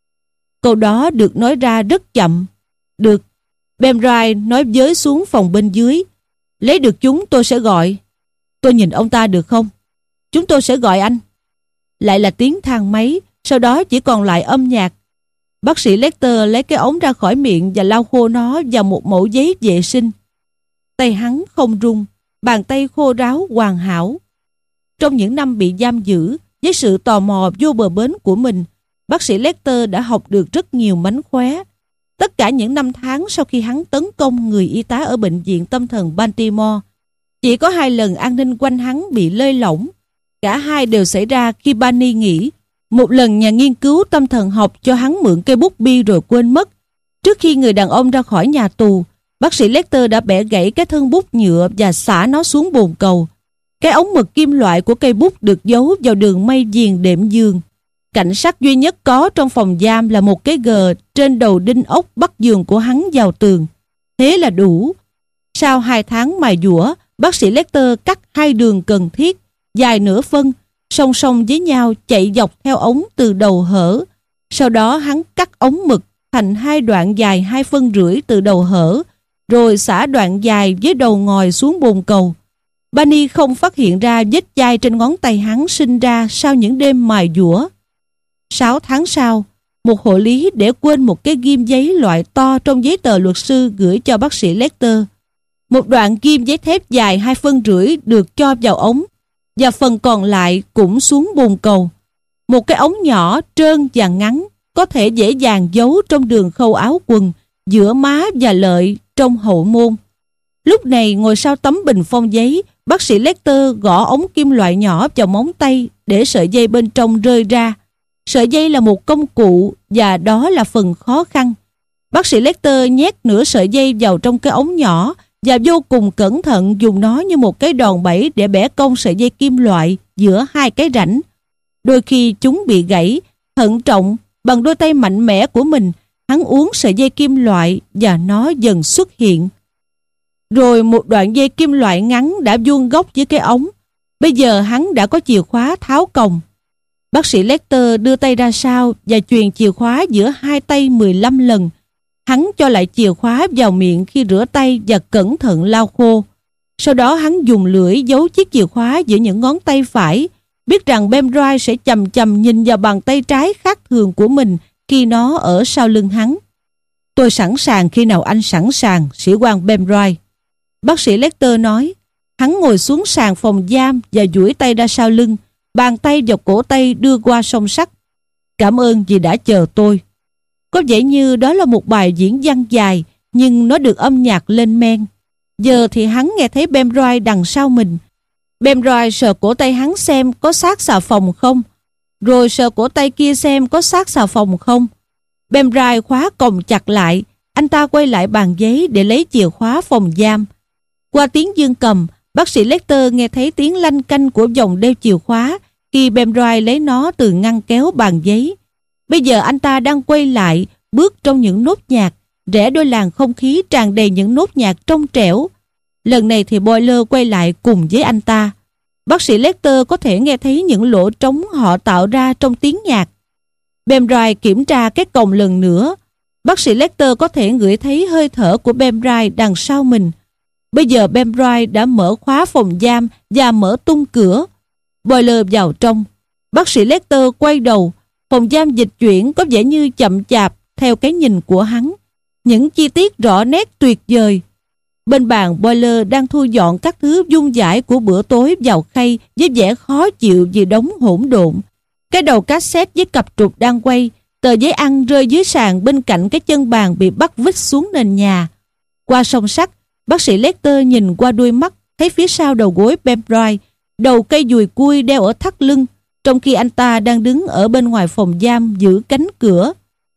Câu đó được nói ra rất chậm. Được. Bembroyd nói với xuống phòng bên dưới. Lấy được chúng tôi sẽ gọi. Tôi nhìn ông ta được không? Chúng tôi sẽ gọi anh. Lại là tiếng thang máy, sau đó chỉ còn lại âm nhạc. Bác sĩ Lecter lấy cái ống ra khỏi miệng và lau khô nó vào một mẩu giấy vệ sinh. Tay hắn không run, bàn tay khô ráo hoàn hảo. Trong những năm bị giam giữ, với sự tò mò vô bờ bến của mình, bác sĩ Lecter đã học được rất nhiều mánh khóe. Tất cả những năm tháng sau khi hắn tấn công người y tá ở bệnh viện tâm thần Baltimore, chỉ có hai lần an ninh quanh hắn bị lơi lỏng. Cả hai đều xảy ra khi Barney nghỉ. Một lần nhà nghiên cứu tâm thần học cho hắn mượn cây bút bi rồi quên mất. Trước khi người đàn ông ra khỏi nhà tù, bác sĩ Lecter đã bẻ gãy cái thân bút nhựa và xả nó xuống bồn cầu. Cái ống mực kim loại của cây bút được giấu vào đường may viền đệm giường. Cảnh sát duy nhất có trong phòng giam là một cái gờ trên đầu đinh ốc bắt giường của hắn vào tường. Thế là đủ. Sau hai tháng mài dũa, bác sĩ Lecter cắt hai đường cần thiết, dài nửa phân, song song với nhau chạy dọc theo ống từ đầu hở. Sau đó hắn cắt ống mực thành hai đoạn dài hai phân rưỡi từ đầu hở, rồi xả đoạn dài với đầu ngòi xuống bồn cầu. Barney không phát hiện ra vết chai trên ngón tay hắn sinh ra sau những đêm mài dũa. Sáu tháng sau, một hộ lý để quên một cái ghim giấy loại to trong giấy tờ luật sư gửi cho bác sĩ Lecter. Một đoạn ghim giấy thép dài hai phân rưỡi được cho vào ống, và phần còn lại cũng xuống bồn cầu. Một cái ống nhỏ, trơn và ngắn, có thể dễ dàng giấu trong đường khâu áo quần, giữa má và lợi trong hậu môn. Lúc này ngồi sau tấm bình phong giấy, bác sĩ Lecter gõ ống kim loại nhỏ vào móng tay để sợi dây bên trong rơi ra. Sợi dây là một công cụ và đó là phần khó khăn. Bác sĩ Lecter nhét nửa sợi dây vào trong cái ống nhỏ và vô cùng cẩn thận dùng nó như một cái đòn bẩy để bẻ cong sợi dây kim loại giữa hai cái rãnh. Đôi khi chúng bị gãy, thận trọng, bằng đôi tay mạnh mẽ của mình, hắn uốn sợi dây kim loại và nó dần xuất hiện. Rồi một đoạn dây kim loại ngắn đã vuông góc với cái ống. Bây giờ hắn đã có chìa khóa tháo còng. Bác sĩ Lecter đưa tay ra sau và chuyền chìa khóa giữa hai tay mười lăm lần. Hắn cho lại chìa khóa vào miệng khi rửa tay và cẩn thận lau khô. Sau đó hắn dùng lưỡi giấu chiếc chìa khóa giữa những ngón tay phải, biết rằng Bembroyd sẽ chầm chầm nhìn vào bàn tay trái khác thường của mình khi nó ở sau lưng hắn. Tôi sẵn sàng khi nào anh sẵn sàng, sĩ quan Bembroise. Bác sĩ Lecter nói. Hắn ngồi xuống sàn phòng giam và duỗi tay ra sau lưng, bàn tay dọc cổ tay đưa qua song sắt. Cảm ơn vì đã chờ tôi. Có vẻ như đó là một bài diễn văn dài, nhưng nó được âm nhạc lên men. Giờ thì hắn nghe thấy Bembroise đằng sau mình. Bembroise sờ cổ tay hắn xem có xác xà phòng không, rồi sờ cổ tay kia xem có xác xà phòng không. Bembroise khóa còng chặt lại. Anh ta quay lại bàn giấy để lấy chìa khóa phòng giam. Qua tiếng dương cầm, bác sĩ Lecter nghe thấy tiếng lanh canh của vòng đeo chìa khóa khi Bembroise lấy nó từ ngăn kéo bàn giấy. Bây giờ anh ta đang quay lại, bước trong những nốt nhạc, rẽ đôi làn không khí tràn đầy những nốt nhạc trong trẻo. Lần này thì Boiler quay lại cùng với anh ta. Bác sĩ Lecter có thể nghe thấy những lỗ trống họ tạo ra trong tiếng nhạc. Bembroise kiểm tra cái còng lần nữa. Bác sĩ Lecter có thể ngửi thấy hơi thở của Bembroise đằng sau mình. Bây giờ Bembroise đã mở khóa phòng giam và mở tung cửa. Boiler vào trong. Bác sĩ Lecter quay đầu. Phòng giam dịch chuyển có vẻ như chậm chạp theo cái nhìn của hắn. Những chi tiết rõ nét tuyệt vời. Bên bàn Boiler đang thu dọn các thứ dung dãi của bữa tối vào khay với vẻ khó chịu vì đống hỗn độn. Cái đầu cassette với cặp trục đang quay, tờ giấy ăn rơi dưới sàn bên cạnh cái chân bàn bị bắt vít xuống nền nhà. Qua song sắt, bác sĩ Lecter nhìn qua đuôi mắt, thấy phía sau đầu gối Bembroise, đầu cây dùi cui đeo ở thắt lưng, trong khi anh ta đang đứng ở bên ngoài phòng giam giữ cánh cửa.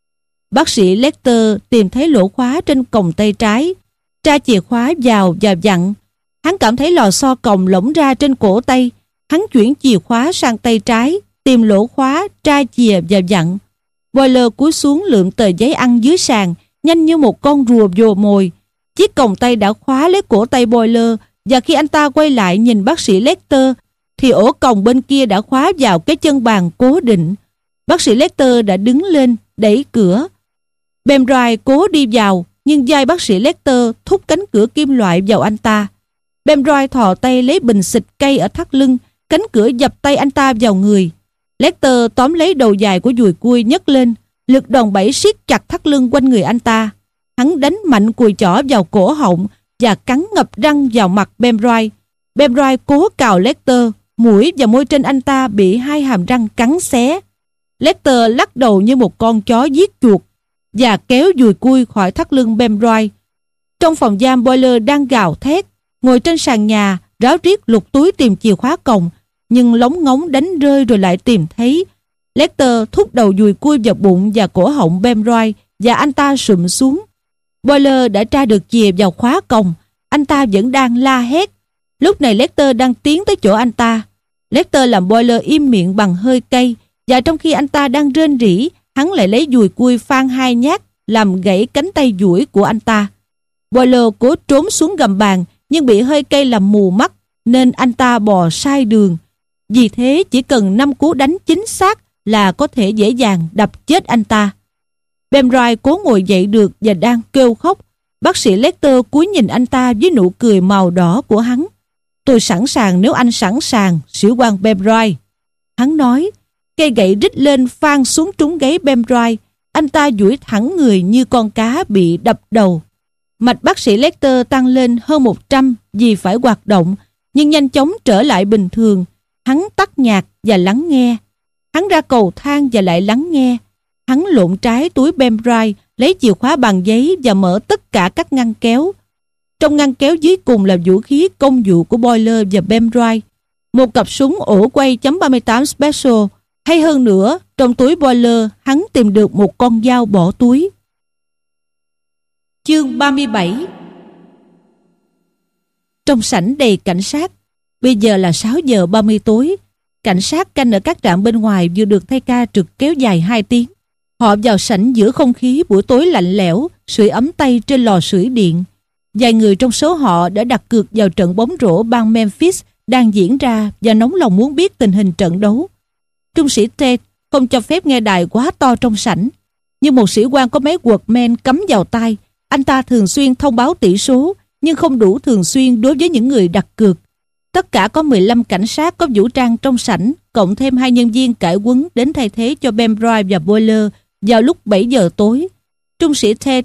Bác sĩ Lecter tìm thấy lỗ khóa trên còng tay trái, tra chìa khóa vào và vặn. Hắn cảm thấy lò xo còng lỏng ra trên cổ tay. Hắn chuyển chìa khóa sang tay trái, tìm lỗ khóa, tra chìa và vặn. Boiler cúi xuống lượm tờ giấy ăn dưới sàn, nhanh như một con rùa vồ mồi. Chiếc còng tay đã khóa lấy cổ tay Boiler, và khi anh ta quay lại nhìn bác sĩ Lecter, thì ổ còng bên kia đã khóa vào cái chân bàn cố định. Bác sĩ Lecter đã đứng lên, đẩy cửa. Bembroise cố đi vào, nhưng vai bác sĩ Lecter thúc cánh cửa kim loại vào anh ta. Bembroise thò tay lấy bình xịt cây ở thắt lưng, cánh cửa dập tay anh ta vào người. Lecter tóm lấy đầu dài của dùi cui nhấc lên, lực đòn bẩy siết chặt thắt lưng quanh người anh ta. Hắn đánh mạnh cùi chỏ vào cổ họng và cắn ngập răng vào mặt Bembroise. Bembroise cố cào Lecter, mũi và môi trên anh ta bị hai hàm răng cắn xé. Lecter lắc đầu như một con chó giết chuột và kéo dùi cui khỏi thắt lưng Bembroise. Trong phòng giam, Boiler đang gào thét, ngồi trên sàn nhà, ráo riết lục túi tìm chìa khóa còng, nhưng lóng ngóng đánh rơi rồi lại tìm thấy. Lecter thúc đầu dùi cui vào bụng và cổ họng Bembroise và anh ta sụm xuống. Boiler đã tra được chìa vào khóa còng. Anh ta vẫn đang la hét. Lúc này Lecter đang tiến tới chỗ anh ta. Lecter làm Boiler im miệng bằng hơi cay, và trong khi anh ta đang rên rỉ, hắn lại lấy dùi cui phang hai nhát làm gãy cánh tay duỗi của anh ta. Boiler cố trốn xuống gầm bàn, nhưng bị hơi cay làm mù mắt, nên anh ta bò sai đường. Vì thế chỉ cần năm cú đánh chính xác là có thể dễ dàng đập chết anh ta. Bembroise cố ngồi dậy được và đang kêu khóc. Bác sĩ Lecter cúi nhìn anh ta với nụ cười màu đỏ của hắn. Tôi sẵn sàng nếu anh sẵn sàng, sĩ quan Bembroise. Hắn nói. Cây gậy rít lên phang xuống trúng gáy Bembroise. Anh ta duỗi thẳng người như con cá bị đập đầu. Mạch bác sĩ Lecter tăng lên hơn một trăm vì phải hoạt động, nhưng nhanh chóng trở lại bình thường. Hắn tắt nhạc và lắng nghe. Hắn ra cầu thang và lại lắng nghe. Hắn lộn trái túi Bembroise, lấy chìa khóa bằng giấy và mở tất cả các ngăn kéo. Trong ngăn kéo dưới cùng là vũ khí công vụ của Boiler và Bembroise. Một cặp súng ổ quay chấm ba mươi tám Special. Hay hơn nữa, trong túi Boiler, hắn tìm được một con dao bỏ túi. Chương ba mươi bảy. Trong sảnh đầy cảnh sát. Bây giờ là sáu giờ ba mươi tối. Cảnh sát canh ở các trạm bên ngoài vừa được thay ca trực kéo dài hai tiếng. Họ vào sảnh giữa không khí buổi tối lạnh lẽo, sưởi ấm tay trên lò sưởi điện. Vài người trong số họ đã đặt cược vào trận bóng rổ bang Memphis đang diễn ra và nóng lòng muốn biết tình hình trận đấu. Trung sĩ Ted không cho phép nghe đài quá to trong sảnh. Như một sĩ quan có máy Walkman cắm vào tai, anh ta thường xuyên thông báo tỷ số, nhưng không đủ thường xuyên đối với những người đặt cược. Tất cả có mười lăm cảnh sát có vũ trang trong sảnh, cộng thêm hai nhân viên cải quấn đến thay thế cho Bembroise và Boiler vào lúc bảy giờ tối. Trung sĩ Ted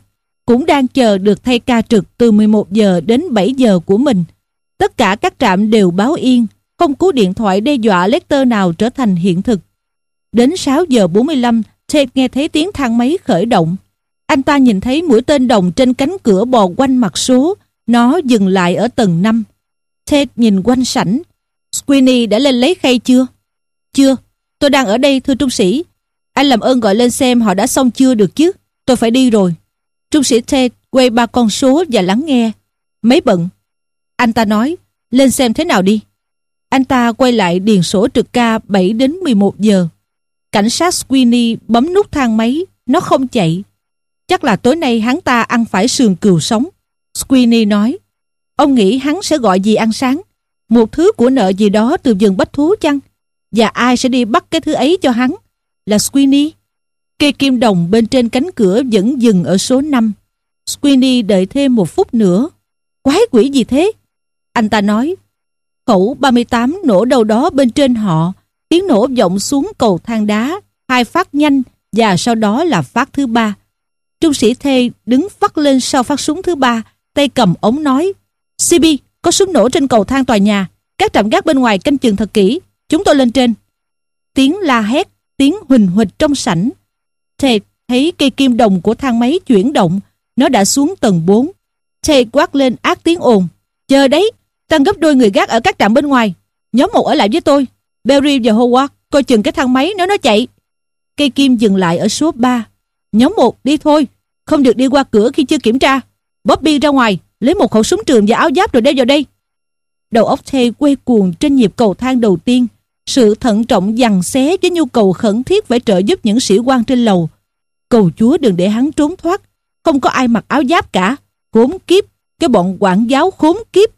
cũng đang chờ được thay ca trực từ mười một giờ đến bảy giờ của mình. Tất cả các trạm đều báo yên, không cú điện thoại đe dọa Lecter nào trở thành hiện thực. Đến sáu giờ bốn mươi lăm, Ted nghe thấy tiếng thang máy khởi động. Anh ta nhìn thấy mũi tên đồng trên cánh cửa bò quanh mặt số. Nó dừng lại ở tầng năm. Ted nhìn quanh sảnh. Sweeney đã lên lấy khay chưa? Chưa, tôi đang ở đây thưa trung sĩ. Anh làm ơn gọi lên xem họ đã xong chưa được chứ. Tôi phải đi rồi. Trung sĩ Ted quay ba con số và lắng nghe. Mấy bận? Anh ta nói, lên xem thế nào đi. Anh ta quay lại điền sổ trực ca bảy đến mười một giờ. Cảnh sát Sweeney bấm nút thang máy. Nó không chạy. Chắc là tối nay hắn ta ăn phải sườn cừu sống. Sweeney nói. Ông nghĩ hắn sẽ gọi gì ăn sáng? Một thứ của nợ gì đó từ vườn bách thú chăng? Và ai sẽ đi bắt cái thứ ấy cho hắn? Là Sweeney. Cây kim đồng bên trên cánh cửa vẫn dừng ở số năm. Sweeney đợi thêm một phút nữa. Quái quỷ gì thế? Anh ta nói. Khẩu ba mươi tám nổ đâu đó bên trên họ. Tiếng nổ vọng xuống cầu thang đá. Hai phát nhanh và sau đó là phát thứ ba. Trung sĩ Thê đứng phắt lên sau phát súng thứ ba, tay cầm ống nói. xê bê, có súng nổ trên cầu thang tòa nhà. Các trạm gác bên ngoài canh chừng thật kỹ. Chúng tôi lên trên. Tiếng la hét, tiếng huỳnh huỳnh trong sảnh. Thê thấy cây kim đồng của thang máy chuyển động. Nó đã xuống tầng bốn. Thê quát lên ác tiếng ồn. Chờ đấy, tăng gấp đôi người gác ở các trạm bên ngoài. Nhóm một ở lại với tôi. Berry và Howard coi chừng cái thang máy nếu nó chạy. Cây kim dừng lại ở số ba. Nhóm một đi thôi. Không được đi qua cửa khi chưa kiểm tra. Bobby ra ngoài, lấy một khẩu súng trường và áo giáp rồi đeo vào đây. Đầu óc Thê quay cuồng trên nhịp cầu thang đầu tiên. Sự thận trọng giằng xé với nhu cầu khẩn thiết phải trợ giúp những sĩ quan trên lầu. Cầu Chúa đừng để hắn trốn thoát. Không có ai mặc áo giáp cả. Khốn kiếp, cái bọn quản giáo khốn kiếp.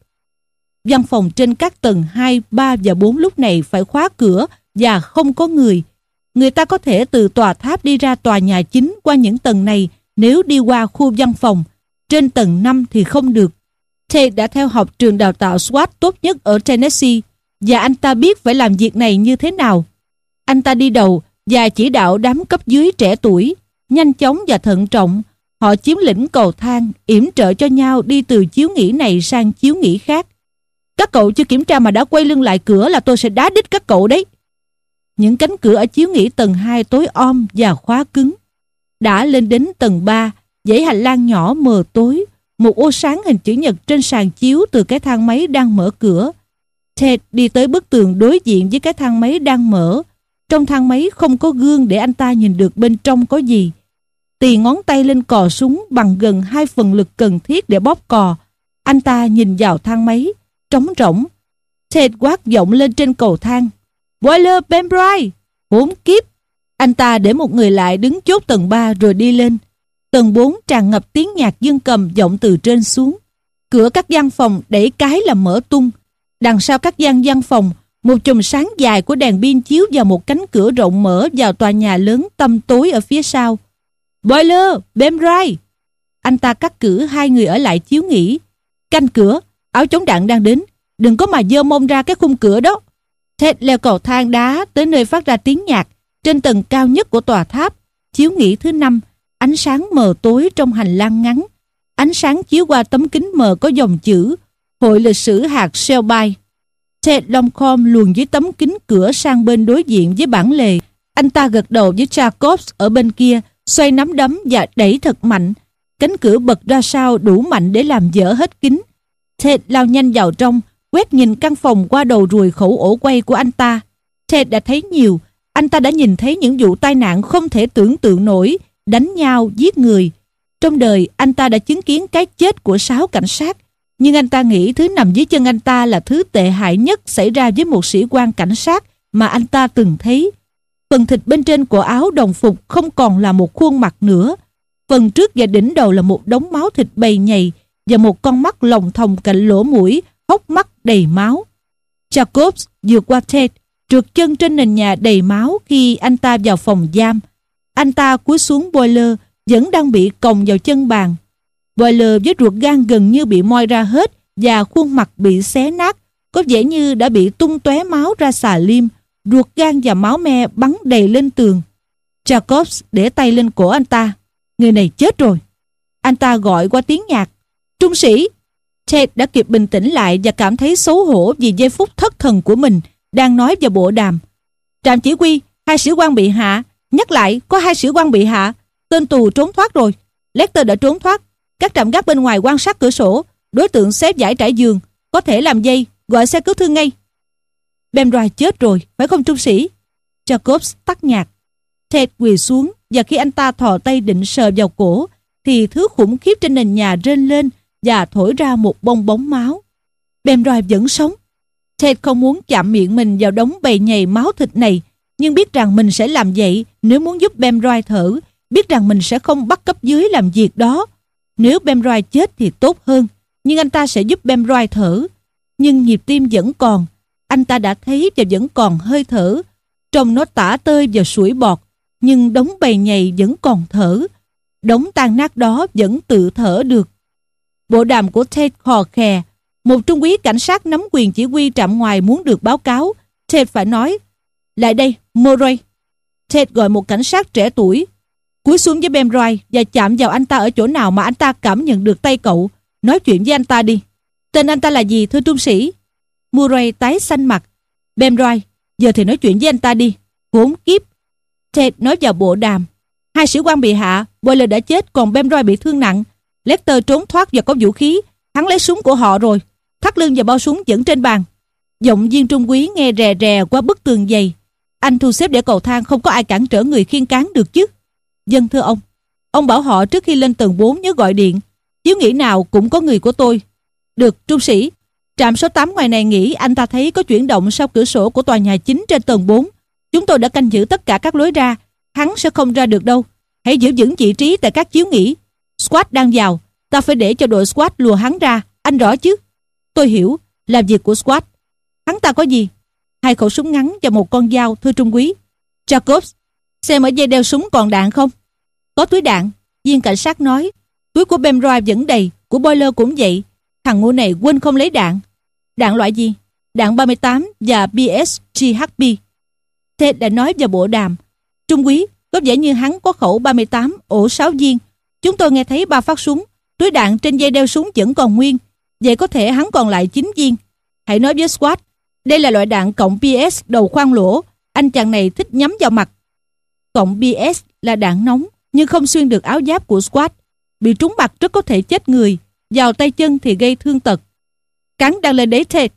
Văn phòng trên các tầng hai, ba và bốn lúc này phải khóa cửa và không có người. Người ta có thể từ tòa tháp đi ra tòa nhà chính qua những tầng này nếu đi qua khu văn phòng. Trên tầng năm thì không được. Ted đã theo học trường đào tạo SWAT tốt nhất ở Tennessee và anh ta biết phải làm việc này như thế nào. Anh ta đi đầu và chỉ đạo đám cấp dưới trẻ tuổi. Nhanh chóng và thận trọng, họ chiếm lĩnh cầu thang, yểm trợ cho nhau đi từ chiếu nghỉ này sang chiếu nghỉ khác. Các cậu chưa kiểm tra mà đã quay lưng lại cửa là tôi sẽ đá đít các cậu đấy. Những cánh cửa ở chiếu nghỉ tầng hai tối om và khóa cứng. Đã lên đến tầng ba, dãy hành lang nhỏ mờ tối, một ô sáng hình chữ nhật trên sàn chiếu từ cái thang máy đang mở cửa. Ted đi tới bức tường đối diện với cái thang máy đang mở. Trong thang máy không có gương để anh ta nhìn được bên trong có gì. Tì ngón tay lên cò súng bằng gần hai phần lực cần thiết để bóp cò. Anh ta nhìn vào thang máy, trống rỗng. Ted quát vọng lên trên cầu thang. Boiler Pembroke, hỗn kiếp. Anh ta để một người lại đứng chốt tầng ba rồi đi lên. Tầng bốn tràn ngập tiếng nhạc dương cầm vọng từ trên xuống. Cửa các gian phòng đẩy cái là mở tung. Đằng sau các gian văn phòng, một chùm sáng dài của đèn pin chiếu vào một cánh cửa rộng mở vào tòa nhà lớn tăm tối ở phía sau. Boiler, Pembroke. Anh ta cắt cử hai người ở lại chiếu nghỉ. Canh cửa, áo chống đạn đang đến. Đừng có mà giơ mông ra cái khung cửa đó. Ted leo cầu thang đá tới nơi phát ra tiếng nhạc. Trên tầng cao nhất của tòa tháp, chiếu nghỉ thứ năm, ánh sáng mờ tối trong hành lang ngắn. Ánh sáng chiếu qua tấm kính mờ có dòng chữ Hội lịch sử hạt Shelby. Ted lom khom luồn dưới tấm kính cửa sang bên đối diện với bản lề. Anh ta gật đầu với Jacobs ở bên kia, xoay nắm đấm và đẩy thật mạnh. Cánh cửa bật ra sau đủ mạnh để làm vỡ hết kính. Ted lao nhanh vào trong, quét nhìn căn phòng qua đầu ruồi khẩu ổ quay của anh ta. Ted đã thấy nhiều. Anh ta đã nhìn thấy những vụ tai nạn không thể tưởng tượng nổi, đánh nhau, giết người. Trong đời, anh ta đã chứng kiến cái chết của sáu cảnh sát. Nhưng anh ta nghĩ thứ nằm dưới chân anh ta là thứ tệ hại nhất xảy ra với một sĩ quan cảnh sát mà anh ta từng thấy. Phần thịt bên trên của áo đồng phục không còn là một khuôn mặt nữa. Phần trước và đỉnh đầu là một đống máu thịt bầy nhầy và một con mắt lồng thòng cạnh lỗ mũi, hốc mắt đầy máu. Jacobs vượt qua Ted, trượt chân trên nền nhà đầy máu khi anh ta vào phòng giam. Anh ta cúi xuống Boiler, vẫn đang bị còng vào chân bàn. Boiler với ruột gan gần như bị moi ra hết và khuôn mặt bị xé nát, có vẻ như đã bị tung tóe máu ra xà lim, ruột gan và máu me bắn đầy lên tường. Jacobs để tay lên cổ anh ta. Người này chết rồi. Anh ta gọi qua tiếng nhạc. Trung sĩ! Ted đã kịp bình tĩnh lại và cảm thấy xấu hổ vì giây phút thất thần của mình đang nói vào bộ đàm. Trạm chỉ huy, hai sĩ quan bị hạ. Nhắc lại, có hai sĩ quan bị hạ. Tên tù trốn thoát rồi. Lecter đã trốn thoát. Các trạm gác bên ngoài quan sát cửa sổ. Đối tượng xếp giải trải giường. Có thể làm dây. Gọi xe cứu thương ngay. Bemroy chết rồi, phải không trung sĩ? Jacobs tắt nhạc. Ted quỳ xuống, và khi anh ta thò tay định sờ vào cổ thì thứ khủng khiếp trên nền nhà rên lên và thổi ra một bong bóng máu. Bemroy vẫn sống. Ted không muốn chạm miệng mình vào đống bầy nhầy máu thịt này, nhưng biết rằng mình sẽ làm vậy nếu muốn giúp Bemroy thở, biết rằng mình sẽ không bắt cấp dưới làm việc đó. Nếu Bemroy chết thì tốt hơn, nhưng anh ta sẽ giúp Bemroy thở. Nhưng nhịp tim vẫn còn, anh ta đã thấy và vẫn còn hơi thở. Trông nó tả tơi và sủi bọt, nhưng đống bầy nhầy vẫn còn thở. Đống tan nát đó vẫn tự thở được. Bộ đàm của Ted khò khè. Một trung úy cảnh sát nắm quyền chỉ huy trạm ngoài muốn được báo cáo. Ted phải nói, lại đây, Murray. Ted gọi một cảnh sát trẻ tuổi. Cúi xuống với Bemroy và chạm vào anh ta ở chỗ nào mà anh ta cảm nhận được tay cậu. Nói chuyện với anh ta đi. Tên anh ta là gì, thưa trung sĩ? Murray tái xanh mặt. Bemroy, giờ thì nói chuyện với anh ta đi. Khốn kiếp. Ted nói vào bộ đàm. Hai sĩ quan bị hạ, Boiler đã chết, còn Bemroy bị thương nặng. Lecter trốn thoát và có vũ khí. Hắn lấy súng của họ rồi. Thắt lưng và bao súng vẫn trên bàn. Giọng viên trung úy nghe rè rè qua bức tường dày. Anh thu xếp để cầu thang không có ai cản trở người khiêng cán được chứ? Vâng thưa ông. Ông bảo họ trước khi lên tầng bốn nhớ gọi điện. Chiếu nghỉ nào cũng có người của tôi. Được, trung sĩ. Trạm số tám ngoài này nghĩ anh ta thấy có chuyển động sau cửa sổ của tòa nhà chính trên tầng bốn. Chúng tôi đã canh giữ tất cả các lối ra. Hắn sẽ không ra được đâu. Hãy giữ vững vị trí tại các chiếu nghỉ. Squad đang vào. Ta phải để cho đội squad lùa hắn ra. Anh rõ chứ? Tôi hiểu. Làm việc của squad. Hắn ta có gì? Hai khẩu súng ngắn và một con dao, thưa trung úy. Jacobs, xem ở dây đeo súng còn đạn không? Có túi đạn. Viên cảnh sát nói. Túi của Bemroy vẫn đầy. Của Boiler cũng vậy. Thằng ngu này quên không lấy đạn. Đạn loại gì? Đạn ba mươi tám và bê ét giê hát pê. Ted đã nói vào bộ đàm. Trung úy, có vẻ như hắn có khẩu ba mươi tám, ổ sáu viên. Chúng tôi nghe thấy ba phát súng. Túi đạn trên dây đeo súng vẫn còn nguyên. Vậy có thể hắn còn lại chín viên. Hãy nói với squad. Đây là loại đạn cộng pê ét đầu khoan lỗ. Anh chàng này thích nhắm vào mặt. Cộng pê ét là đạn nóng, nhưng không xuyên được áo giáp của squad. Bị trúng mặt rất có thể chết người. Vào tay chân thì gây thương tật. Cán đang lên đấy Ted.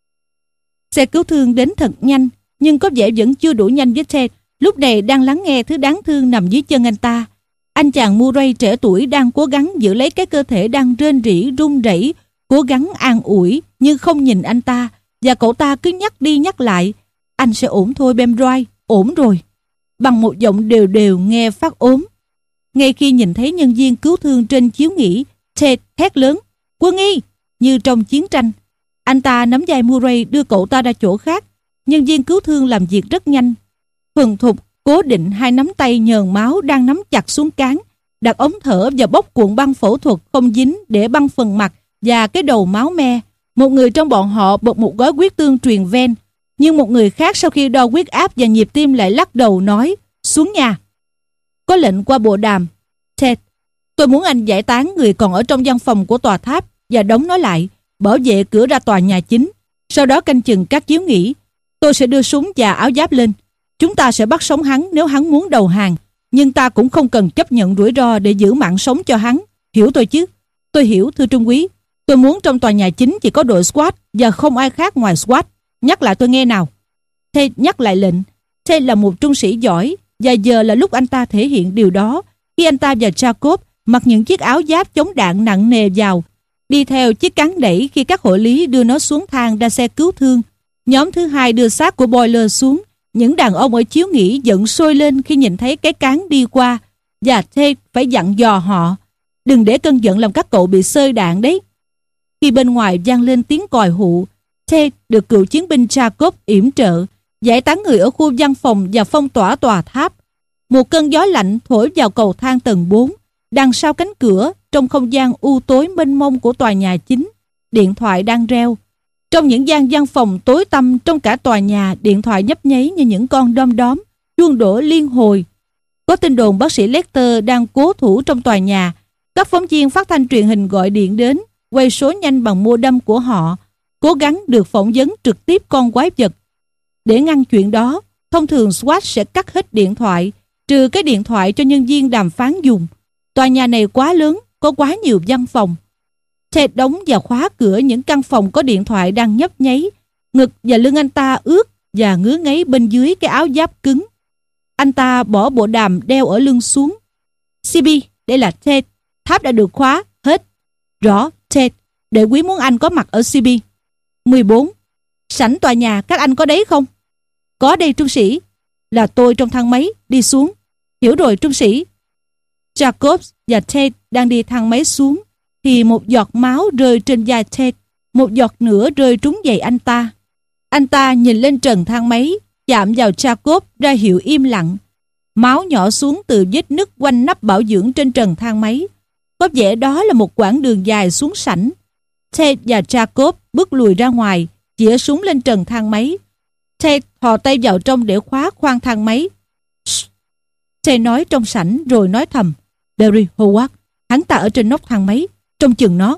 Xe cứu thương đến thật nhanh, nhưng có vẻ vẫn chưa đủ nhanh với Ted. Lúc này đang lắng nghe thứ đáng thương nằm dưới chân anh ta. Anh chàng Murray trẻ tuổi đang cố gắng giữ lấy cái cơ thể đang rên rỉ run rẩy, cố gắng an ủi nhưng không nhìn anh ta, và cậu ta cứ nhắc đi nhắc lại, anh sẽ ổn thôi Bemroy, ổn rồi, bằng một giọng đều đều nghe phát ốm. Ngay khi nhìn thấy nhân viên cứu thương trên chiếu nghỉ, Ted hét lớn, quân y, như trong chiến tranh. Anh ta nắm vai Murray đưa cậu ta ra chỗ khác. Nhân viên cứu thương làm việc rất nhanh, thuần thục cố định hai nắm tay nhờn máu đang nắm chặt xuống cán, đặt ống thở và bóc cuộn băng phẫu thuật không dính để băng phần mặt và cái đầu máu me. Một người trong bọn họ bật một gói huyết tương truyền ven, nhưng một người khác sau khi đo huyết áp và nhịp tim lại lắc đầu nói, xuống nhà. Có lệnh qua bộ đàm. Ted, tôi muốn anh giải tán người còn ở trong văn phòng của tòa tháp và đóng nó lại, bảo vệ cửa ra tòa nhà chính, sau đó canh chừng các chiếu nghỉ. Tôi sẽ đưa súng và áo giáp lên. Chúng ta sẽ bắt sống hắn nếu hắn muốn đầu hàng, nhưng ta cũng không cần chấp nhận rủi ro để giữ mạng sống cho hắn. Hiểu tôi chứ? Tôi hiểu, thưa trung úy. Tôi muốn trong tòa nhà chính chỉ có đội squad và không ai khác ngoài squad. Nhắc lại tôi nghe nào. Ted nhắc lại lệnh. Ted là một trung sĩ giỏi, và giờ là lúc anh ta thể hiện điều đó, khi anh ta và Jacob mặc những chiếc áo giáp chống đạn nặng nề vào, đi theo chiếc cán đẩy khi các hộ lý đưa nó xuống thang ra xe cứu thương. Nhóm thứ hai đưa xác của Boiler xuống. Những đàn ông ở chiếu nghỉ giận sôi lên khi nhìn thấy cái cán đi qua, và Ted phải dặn dò họ, đừng để cơn giận làm các cậu bị xơi đạn đấy. Khi bên ngoài vang lên tiếng còi hụ, Ted được cựu chiến binh Jacob yểm trợ, giải tán người ở khu văn phòng và phong tỏa tòa tháp. Một cơn gió lạnh thổi vào cầu thang tầng bốn. Đằng sau cánh cửa, trong không gian u tối mênh mông của tòa nhà chính, điện thoại đang reo. Trong những gian văn phòng tối tăm trong cả tòa nhà, điện thoại nhấp nháy như những con đom đóm, chuông đổ liên hồi. Có tin đồn bác sĩ Lecter đang cố thủ trong tòa nhà. Các phóng viên phát thanh truyền hình gọi điện đến, quay số nhanh bằng mô đâm của họ, cố gắng được phỏng vấn trực tiếp con quái vật. Để ngăn chuyện đó, thông thường SWAT sẽ cắt hết điện thoại, trừ cái điện thoại cho nhân viên đàm phán dùng. Tòa nhà này quá lớn, có quá nhiều văn phòng. Ted đóng và khóa cửa những căn phòng có điện thoại đang nhấp nháy. Ngực và lưng anh ta ướt và ngứa ngáy bên dưới cái áo giáp cứng. Anh ta bỏ bộ đàm đeo ở lưng xuống. xê bê, đây là Ted. Tháp đã được khóa, hết. Rõ, Ted. Để quý muốn anh có mặt ở xê bê. mười bốn. Sảnh tòa nhà, các anh có đấy không? Có đây trung sĩ. Là tôi trong thang máy, đi xuống. Hiểu rồi trung sĩ. Jacobs và Ted đang đi thang máy xuống, thì một giọt máu rơi trên vai Ted, một giọt nữa rơi trúng giày anh ta. Anh ta nhìn lên trần thang máy, chạm vào Jacob ra hiệu im lặng. Máu nhỏ xuống từ vết nứt quanh nắp bảo dưỡng trên trần thang máy. Có vẻ đó là một quãng đường dài xuống sảnh. Ted và Jacob bước lùi ra ngoài, chĩa súng lên trần thang máy. Ted thò tay vào trong để khóa khoang thang máy. Shh. Ted nói trong sảnh rồi nói thầm. Barry Howard, hắn ta ở trên nóc thang máy, trông chừng nó.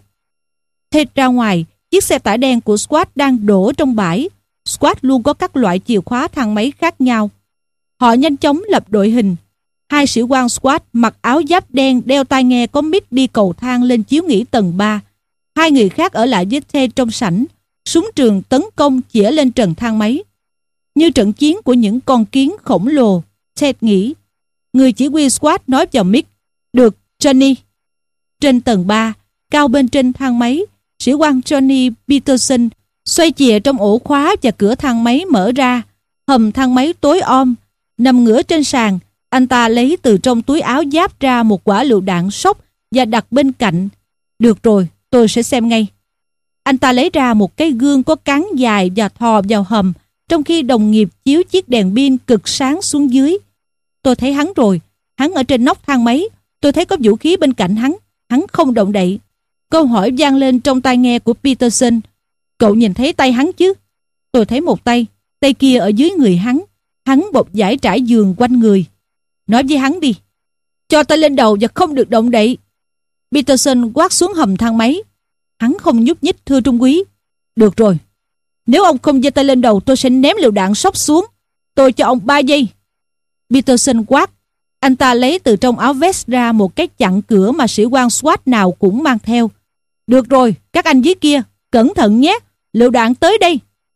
Ted ra ngoài, chiếc xe tải đen của SWAT đang đổ trong bãi. SWAT luôn có các loại chìa khóa thang máy khác nhau. Họ nhanh chóng lập đội hình. Hai sĩ quan SWAT mặc áo giáp đen đeo tai nghe có mic đi cầu thang lên chiếu nghỉ tầng ba. Hai người khác ở lại với Ted trong sảnh. Súng trường tấn công chĩa lên trần thang máy. Như trận chiến của những con kiến khổng lồ, Ted nghĩ. Người chỉ huy SWAT nói vào mic. Được, Johnny. Trên tầng ba, cao bên trên thang máy, sĩ quan Johnny Peterson xoay chìa trong ổ khóa và cửa thang máy mở ra. Hầm thang máy tối om. Nằm ngửa trên sàn, anh ta lấy từ trong túi áo giáp ra một quả lựu đạn sốc và đặt bên cạnh. Được rồi, tôi sẽ xem ngay. Anh ta lấy ra một cái gương có cán dài và thò vào hầm, trong khi đồng nghiệp chiếu chiếc đèn pin cực sáng xuống dưới. Tôi thấy hắn rồi, hắn ở trên nóc thang máy. Tôi thấy có vũ khí bên cạnh hắn, hắn không động đậy. Câu hỏi vang lên trong tai nghe của Peterson. Cậu nhìn thấy tay hắn chứ? Tôi thấy một tay, tay kia ở dưới người hắn. Hắn bọc vải trải giường quanh người. Nói với hắn đi. Cho tay lên đầu và không được động đậy. Peterson quát xuống hầm thang máy. Hắn không nhúc nhích thưa trung úy. Được rồi. Nếu ông không giơ tay lên đầu tôi sẽ ném lựu đạn sốc xuống. Tôi cho ông ba giây. Peterson quát. Anh ta lấy từ trong áo vest ra một cái chặn cửa mà sĩ quan SWAT nào cũng mang theo. Được rồi, các anh dưới kia, cẩn thận nhé, lựu đạn tới đây.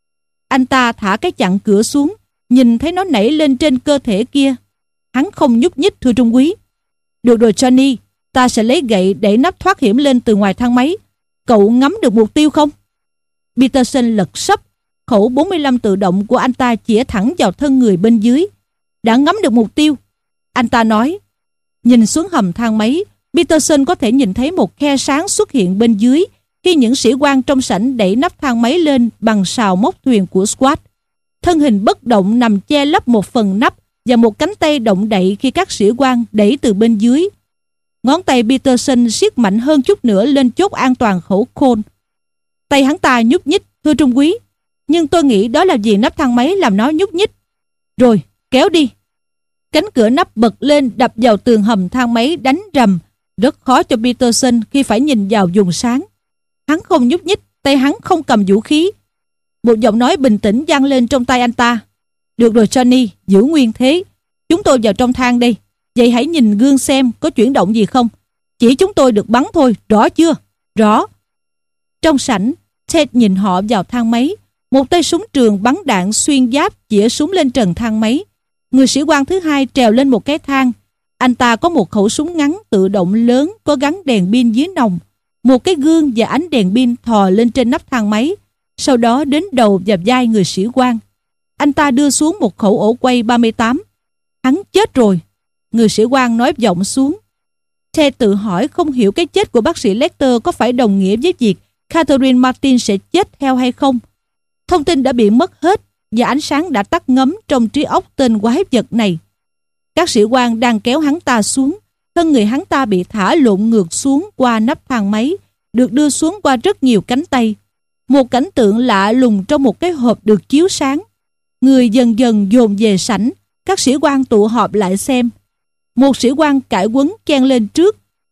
Anh ta thả cái chặn cửa xuống, nhìn thấy nó nảy lên trên cơ thể kia. Hắn không nhúc nhích thưa trung úy. Được rồi Johnny, ta sẽ lấy gậy đẩy nắp thoát hiểm lên từ ngoài thang máy. Cậu ngắm được mục tiêu không? Peterson lật sấp, khẩu bốn mươi lăm tự động của anh ta chĩa thẳng vào thân người bên dưới. Đã ngắm được mục tiêu. Anh ta nói. Nhìn xuống hầm thang máy, Peterson có thể nhìn thấy một khe sáng xuất hiện bên dưới khi những sĩ quan trong sảnh đẩy nắp thang máy lên bằng sào móc thuyền của SWAT. Thân hình bất động nằm che lấp một phần nắp và một cánh tay động đậy khi các sĩ quan đẩy từ bên dưới. Ngón tay Peterson siết mạnh hơn chút nữa lên chốt an toàn khẩu Colt. Tay hắn ta nhúc nhích, thưa trung úy. Nhưng tôi nghĩ đó là vì nắp thang máy làm nó nhúc nhích. Rồi, kéo đi. Cánh cửa nắp bật lên đập vào tường hầm thang máy đánh rầm. Rất khó cho Peterson khi phải nhìn vào vùng sáng. Hắn không nhúc nhích, tay hắn không cầm vũ khí. Một giọng nói bình tĩnh vang lên trong tay anh ta. Được rồi Johnny, giữ nguyên thế. Chúng tôi vào trong thang đây. Vậy hãy nhìn gương xem có chuyển động gì không. Chỉ chúng tôi được bắn thôi, rõ chưa? Rõ. Trong sảnh, Ted nhìn họ vào thang máy. Một tay súng trường bắn đạn xuyên giáp chĩa súng lên trần thang máy. Người sĩ quan thứ hai trèo lên một cái thang. Anh ta có một khẩu súng ngắn tự động lớn có gắn đèn pin dưới nòng. Một cái gương và ánh đèn pin thò lên trên nắp thang máy. Sau đó đến đầu và vai người sĩ quan. Anh ta đưa xuống một khẩu ổ quay ba mươi tám. Hắn chết rồi. Người sĩ quan nói vọng xuống. Ted tự hỏi không hiểu cái chết của bác sĩ Lecter có phải đồng nghĩa với việc Catherine Martin sẽ chết theo hay không. Thông tin đã bị mất hết và ánh sáng đã tắt ngấm trong trí óc tên quái vật này. Các sĩ quan đang kéo hắn ta xuống. Thân người hắn ta bị thả lộn ngược xuống qua nắp thang máy, được đưa xuống qua rất nhiều cánh tay. Một cảnh tượng lạ lùng trong một cái hộp được chiếu sáng. Người dần dần dồn về sảnh. Các sĩ quan tụ họp lại xem. Một sĩ quan cải quấn chen lên trước.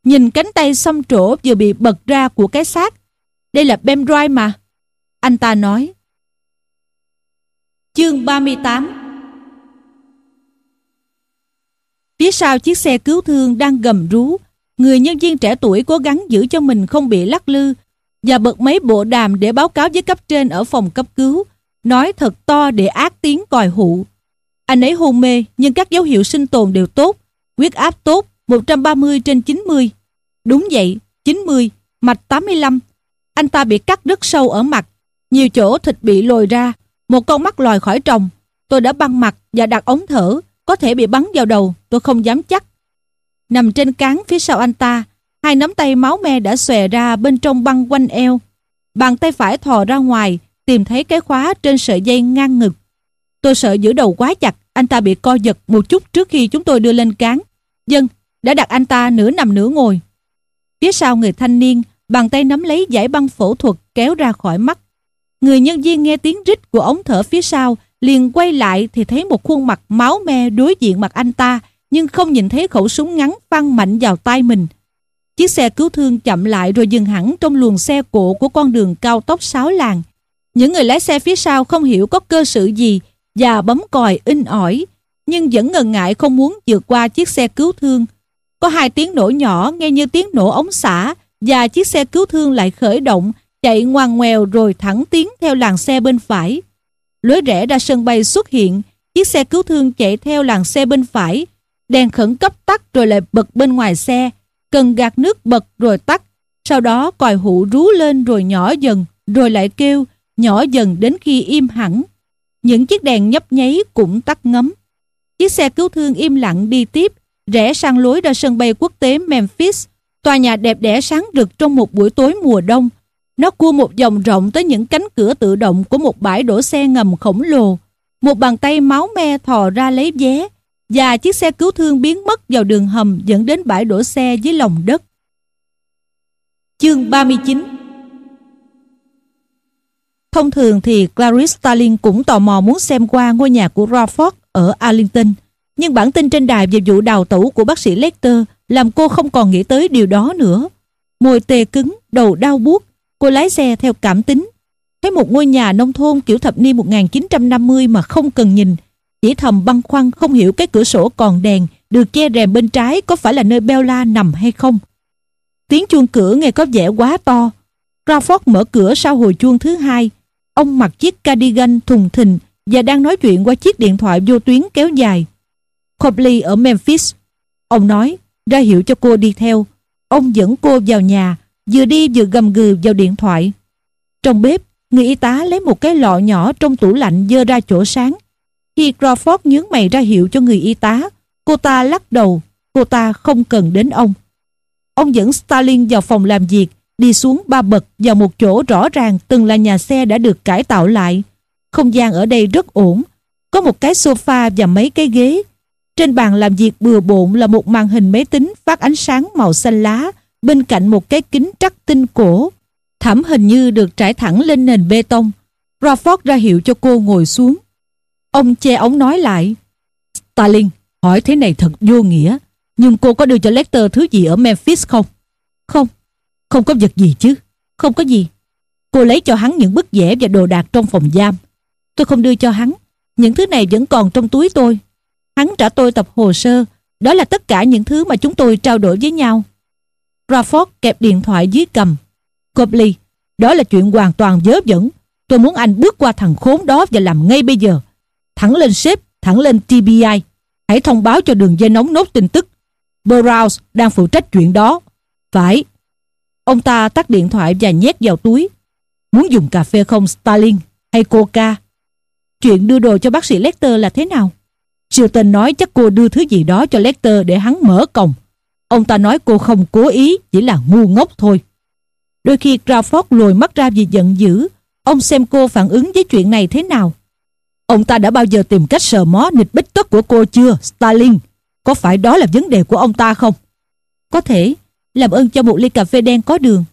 Nhìn cánh tay xăm trổ vừa bị bật ra của cái xác. Đây là pendrive mà. Anh ta nói. Chương ba mươi tám. Phía sau chiếc xe cứu thương đang gầm rú. Người nhân viên trẻ tuổi cố gắng giữ cho mình không bị lắc lư và bật mấy bộ đàm để báo cáo với cấp trên ở phòng cấp cứu, nói thật to để át tiếng còi hụ. Anh ấy hôn mê nhưng các dấu hiệu sinh tồn đều tốt. Huyết áp tốt, một trăm ba mươi trên chín mươi. Đúng vậy, chín mươi, mạch tám mươi lăm. Anh ta bị cắt rất sâu ở mặt, nhiều chỗ thịt bị lồi ra, một con mắt lòi khỏi tròng. Tôi đã băng mặt và đặt ống thở, có thể bị bắn vào đầu, tôi không dám chắc. Nằm trên cáng phía sau anh ta, hai nắm tay máu me đã xòe ra bên trong băng quanh eo. Bàn tay phải thò ra ngoài, tìm thấy cái khóa trên sợi dây ngang ngực. Tôi sợ giữ đầu quá chặt, anh ta bị co giật một chút trước khi chúng tôi đưa lên cáng. Dân, đã đặt anh ta nửa nằm nửa ngồi. Phía sau người thanh niên, bàn tay nắm lấy dải băng phẫu thuật kéo ra khỏi mắt. Người nhân viên nghe tiếng rít của ống thở phía sau, liền quay lại thì thấy một khuôn mặt máu me đối diện mặt anh ta, nhưng không nhìn thấy khẩu súng ngắn văng mạnh vào tay mình. Chiếc xe cứu thương chậm lại rồi dừng hẳn trong luồng xe cộ của con đường cao tốc sáu làn. Những người lái xe phía sau không hiểu có cơ sự gì và bấm còi inh ỏi, nhưng vẫn ngần ngại không muốn vượt qua chiếc xe cứu thương. Có hai tiếng nổ nhỏ nghe như tiếng nổ ống xả và chiếc xe cứu thương lại khởi động, chạy ngoằn ngoèo rồi thẳng tiến theo làn xe bên phải. Lối rẽ ra sân bay xuất hiện, chiếc xe cứu thương chạy theo làn xe bên phải. Đèn khẩn cấp tắt rồi lại bật bên ngoài xe, cần gạt nước bật rồi tắt. Sau đó còi hụ rú lên rồi nhỏ dần, rồi lại kêu, nhỏ dần đến khi im hẳn. Những chiếc đèn nhấp nháy cũng tắt ngấm. Chiếc xe cứu thương im lặng đi tiếp, rẽ sang lối ra sân bay quốc tế Memphis, tòa nhà đẹp đẽ sáng rực trong một buổi tối mùa đông. Nó cua một vòng rộng tới những cánh cửa tự động của một bãi đổ xe ngầm khổng lồ. Một bàn tay máu me thò ra lấy vé, và chiếc xe cứu thương biến mất vào đường hầm dẫn đến bãi đổ xe dưới lòng đất. Chương ba mươi chín. Thông thường thì Clarice Starling cũng tò mò muốn xem qua ngôi nhà của Crawford ở Arlington, nhưng bản tin trên đài về vụ đào tẩu của bác sĩ Lecter làm cô không còn nghĩ tới điều đó nữa. Môi tê cứng, đầu đau buốt, cô lái xe theo cảm tính. Thấy một ngôi nhà nông thôn kiểu thập niên một nghìn chín trăm năm mươi mà không cần nhìn, chỉ thầm băn khoăn không hiểu cái cửa sổ còn đèn được che rèm bên trái có phải là nơi Bella nằm hay không. Tiếng chuông cửa nghe có vẻ quá to. Crawford mở cửa sau hồi chuông thứ hai. Ông mặc chiếc cardigan thùng thình và đang nói chuyện qua chiếc điện thoại vô tuyến kéo dài. Copley ở Memphis. Ông nói, ra hiệu cho cô đi theo. Ông dẫn cô vào nhà, vừa đi vừa gầm gừ vào điện thoại. Trong bếp, người y tá lấy một cái lọ nhỏ trong tủ lạnh dơ ra chỗ sáng. Khi Crawford nhướng mày ra hiệu cho người y tá, cô ta lắc đầu, cô ta không cần đến ông. Ông dẫn Starling vào phòng làm việc, đi xuống ba bậc vào một chỗ rõ ràng từng là nhà xe đã được cải tạo lại. Không gian ở đây rất ổn, có một cái sofa và mấy cái ghế. Trên bàn làm việc bừa bộn là một màn hình máy tính phát ánh sáng màu xanh lá, bên cạnh một cái kính trắc tinh cổ. Thảm hình như được trải thẳng lên nền bê tông. Crawford ra hiệu cho cô ngồi xuống. Ông che ống nói lại, Starling, hỏi thế này thật vô nghĩa, nhưng cô có đưa cho Lecter thứ gì ở Memphis không? Không, không có vật gì chứ. Không có gì. Cô lấy cho hắn những bức vẽ và đồ đạc trong phòng giam. Tôi không đưa cho hắn. Những thứ này vẫn còn trong túi tôi. Hắn trả tôi tập hồ sơ. Đó là tất cả những thứ mà chúng tôi trao đổi với nhau. Crawford kẹp điện thoại dưới cằm. Copley, đó là chuyện hoàn toàn vớ vẩn. Tôi muốn anh bước qua thằng khốn đó và làm ngay bây giờ. Thẳng lên sếp, thẳng lên tê bê i. Hãy thông báo cho đường dây nóng nốt tin tức. Burroughs đang phụ trách chuyện đó. Phải. Ông ta tắt điện thoại và nhét vào túi. Muốn dùng cà phê không Starling, hay coca? Chuyện đưa đồ cho bác sĩ Lecter là thế nào? Chilton nói chắc cô đưa thứ gì đó cho Lecter để hắn mở còng. Ông ta nói cô không cố ý, chỉ là ngu ngốc thôi. Đôi khi Crawford lồi mắt ra vì giận dữ. Ông xem cô phản ứng với chuyện này thế nào. Ông ta đã bao giờ tìm cách sờ mó nịch bích tất của cô chưa, Starling? Có phải đó là vấn đề của ông ta không? Có thể. Làm ơn cho một ly cà phê đen có đường.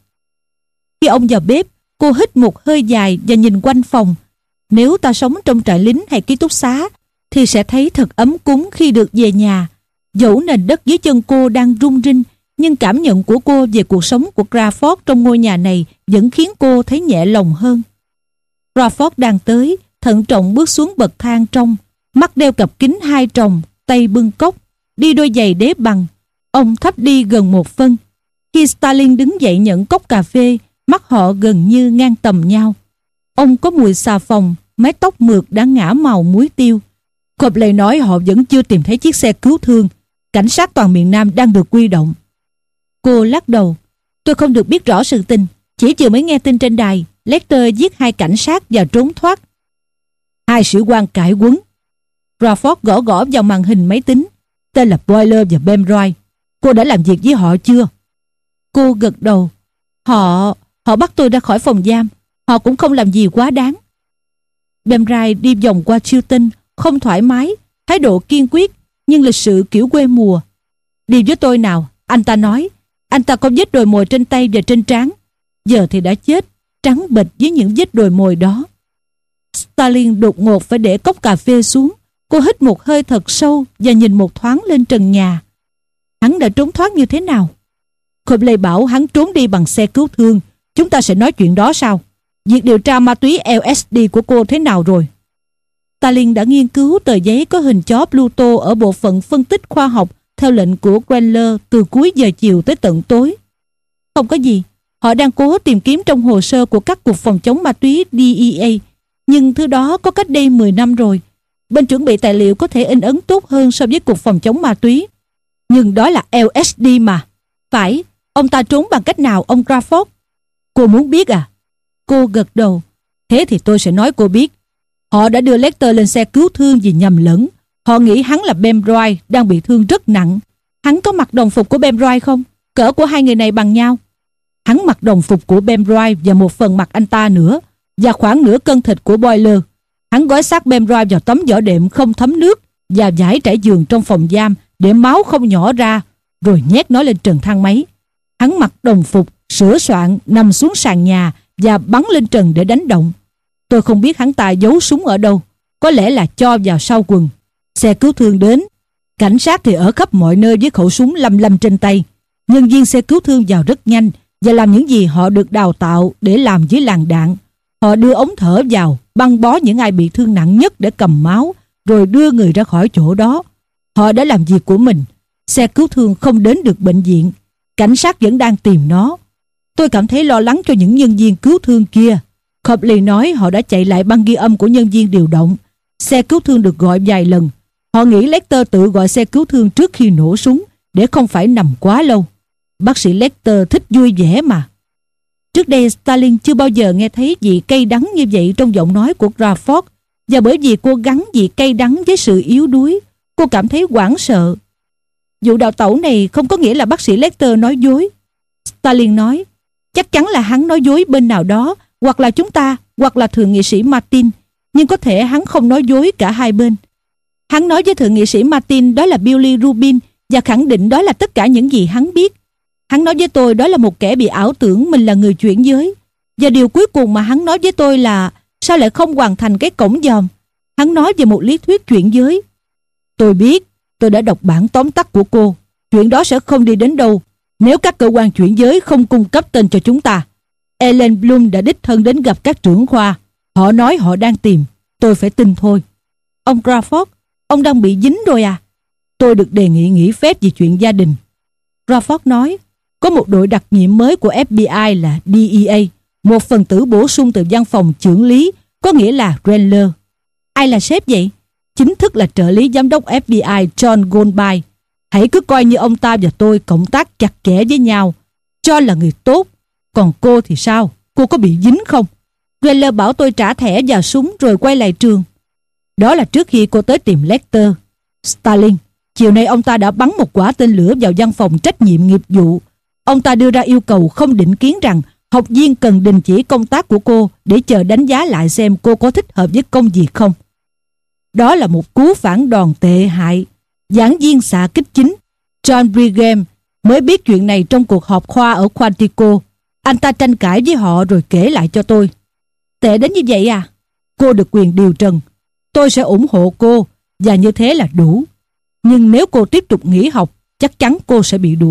Khi ông vào bếp, cô hít một hơi dài và nhìn quanh phòng. Nếu ta sống trong trại lính hay ký túc xá thì sẽ thấy thật ấm cúng khi được về nhà. Dẫu nền đất dưới chân cô đang rung rinh, nhưng cảm nhận của cô về cuộc sống của Crawford trong ngôi nhà này vẫn khiến cô thấy nhẹ lòng hơn. Crawford đang tới, thận trọng bước xuống bậc thang trong, mắt đeo cặp kính hai tròng, tay bưng cốc, đi đôi giày đế bằng. Ông thấp đi gần một phân. Khi Starling đứng dậy nhận cốc cà phê, mắt họ gần như ngang tầm nhau. Ông có mùi xà phòng, mái tóc mượt đã ngả màu muối tiêu. Copley nói họ vẫn chưa tìm thấy chiếc xe cứu thương. Cảnh sát toàn miền Nam đang được huy động. Cô lắc đầu. Tôi không được biết rõ sự tình, chỉ vừa mới nghe tin trên đài Lecter giết hai cảnh sát và trốn thoát. Hai sĩ quan cải quấn. Crawford gõ gõ vào màn hình máy tính. Tên là Boiler và Bemroy. Cô đã làm việc với họ chưa? Cô gật đầu. Họ... họ bắt tôi ra khỏi phòng giam. Họ cũng không làm gì quá đáng. Bemroy đi vòng qua Chilton, không thoải mái, thái độ kiên quyết, nhưng lịch sự kiểu quê mùa. Đi với tôi nào, anh ta nói. Anh ta có vết đồi mồi trên tay và trên trán. Giờ thì đã chết, trắng bệch với những vết đồi mồi đó. Starling đột ngột phải để cốc cà phê xuống. Cô hít một hơi thật sâu và nhìn một thoáng lên trần nhà. Hắn đã trốn thoát như thế nào? Copley bảo hắn trốn đi bằng xe cứu thương. Chúng ta sẽ nói chuyện đó sau. Việc điều tra ma túy L S D của cô thế nào rồi? Starling đã nghiên cứu tờ giấy có hình chó Pluto ở bộ phận phân tích khoa học theo lệnh của Chandler từ cuối giờ chiều tới tận tối. Không có gì. Họ đang cố tìm kiếm trong hồ sơ của các cục phòng chống ma túy D E A. Nhưng thứ đó có cách đây mười năm rồi. Bên chuẩn bị tài liệu có thể in ấn tốt hơn so với cục phòng chống ma túy. Nhưng đó là L S D mà. Phải, ông ta trốn bằng cách nào ông Crawford? Cô muốn biết à? Cô gật đầu. Thế thì tôi sẽ nói cô biết. Họ đã đưa Lecter lên xe cứu thương vì nhầm lẫn. Họ nghĩ hắn là Bemroy đang bị thương rất nặng. Hắn có mặc đồng phục của Bemroy không? Cỡ của hai người này bằng nhau. Hắn mặc đồng phục của Bemroy và một phần mặc anh ta nữa, và khoảng nửa cân thịt của Boiler. Hắn gói xác Bemroy vào tấm vỏ đệm không thấm nước và giải trải giường trong phòng giam để máu không nhỏ ra, rồi nhét nó lên trần thang máy. Hắn mặc đồng phục, sửa soạn, nằm xuống sàn nhà và bắn lên trần để đánh động. Tôi không biết hắn ta giấu súng ở đâu, có lẽ là cho vào sau quần. Xe cứu thương đến. Cảnh sát thì ở khắp mọi nơi với khẩu súng lăm lăm trên tay. Nhân viên xe cứu thương vào rất nhanh và làm những gì họ được đào tạo để làm với làn đạn. Họ đưa ống thở vào, băng bó những ai bị thương nặng nhất để cầm máu, rồi đưa người ra khỏi chỗ đó. Họ đã làm việc của mình. Xe cứu thương không đến được bệnh viện. Cảnh sát vẫn đang tìm nó. Tôi cảm thấy lo lắng cho những nhân viên cứu thương kia. Copley nói họ đã chạy lại băng ghi âm của nhân viên điều động. Xe cứu thương được gọi vài lần. Họ nghĩ Lecter tự gọi xe cứu thương trước khi nổ súng để không phải nằm quá lâu. Bác sĩ Lecter thích vui vẻ mà. Trước đây Starling chưa bao giờ nghe thấy vị cay đắng như vậy trong giọng nói của Crawford, và bởi vì cô gắn vị cay đắng với sự yếu đuối, cô cảm thấy hoảng sợ. Vụ đào tẩu này không có nghĩa là bác sĩ Lecter nói dối. Starling nói, chắc chắn là hắn nói dối bên nào đó, hoặc là chúng ta, hoặc là thượng nghị sĩ Martin, nhưng có thể hắn không nói dối cả hai bên. Hắn nói với thượng nghị sĩ Martin đó là Billy Rubin và khẳng định đó là tất cả những gì hắn biết. Hắn nói với tôi đó là một kẻ bị ảo tưởng mình là người chuyển giới. Và điều cuối cùng mà hắn nói với tôi là sao lại không hoàn thành cái cổng dòm. Hắn nói về một lý thuyết chuyển giới. Tôi biết, tôi đã đọc bản tóm tắt của cô. Chuyện đó sẽ không đi đến đâu nếu các cơ quan chuyển giới không cung cấp tên cho chúng ta. Ellen Bloom đã đích thân đến gặp các trưởng khoa. Họ nói họ đang tìm. Tôi phải tin thôi. Ông Crawford, ông đang bị dính rồi à? Tôi được đề nghị nghỉ phép vì chuyện gia đình. Crawford nói, có một đội đặc nhiệm mới của F B I là D E A, một phần tử bổ sung từ văn phòng chưởng lý, có nghĩa là Chandler. Ai là sếp vậy? Chính thức là trợ lý giám đốc F B I John Goldby. Hãy cứ coi như ông ta và tôi cộng tác chặt chẽ với nhau, cho là người tốt. Còn cô thì sao? Cô có bị dính không? Chandler bảo tôi trả thẻ vào súng rồi quay lại trường. Đó là trước khi cô tới tìm Lecter. Starling, chiều nay ông ta đã bắn một quả tên lửa vào văn phòng trách nhiệm nghiệp vụ. Ông ta đưa ra yêu cầu không định kiến rằng học viên cần đình chỉ công tác của cô để chờ đánh giá lại xem cô có thích hợp với công việc không. Đó là một cú phản đòn tệ hại. Giảng viên xạ kích chính John Brigham mới biết chuyện này trong cuộc họp khoa ở Quantico. Anh ta tranh cãi với họ rồi kể lại cho tôi. Tệ đến như vậy à? Cô được quyền điều trần. Tôi sẽ ủng hộ cô và như thế là đủ. Nhưng nếu cô tiếp tục nghỉ học, chắc chắn cô sẽ bị đuổi.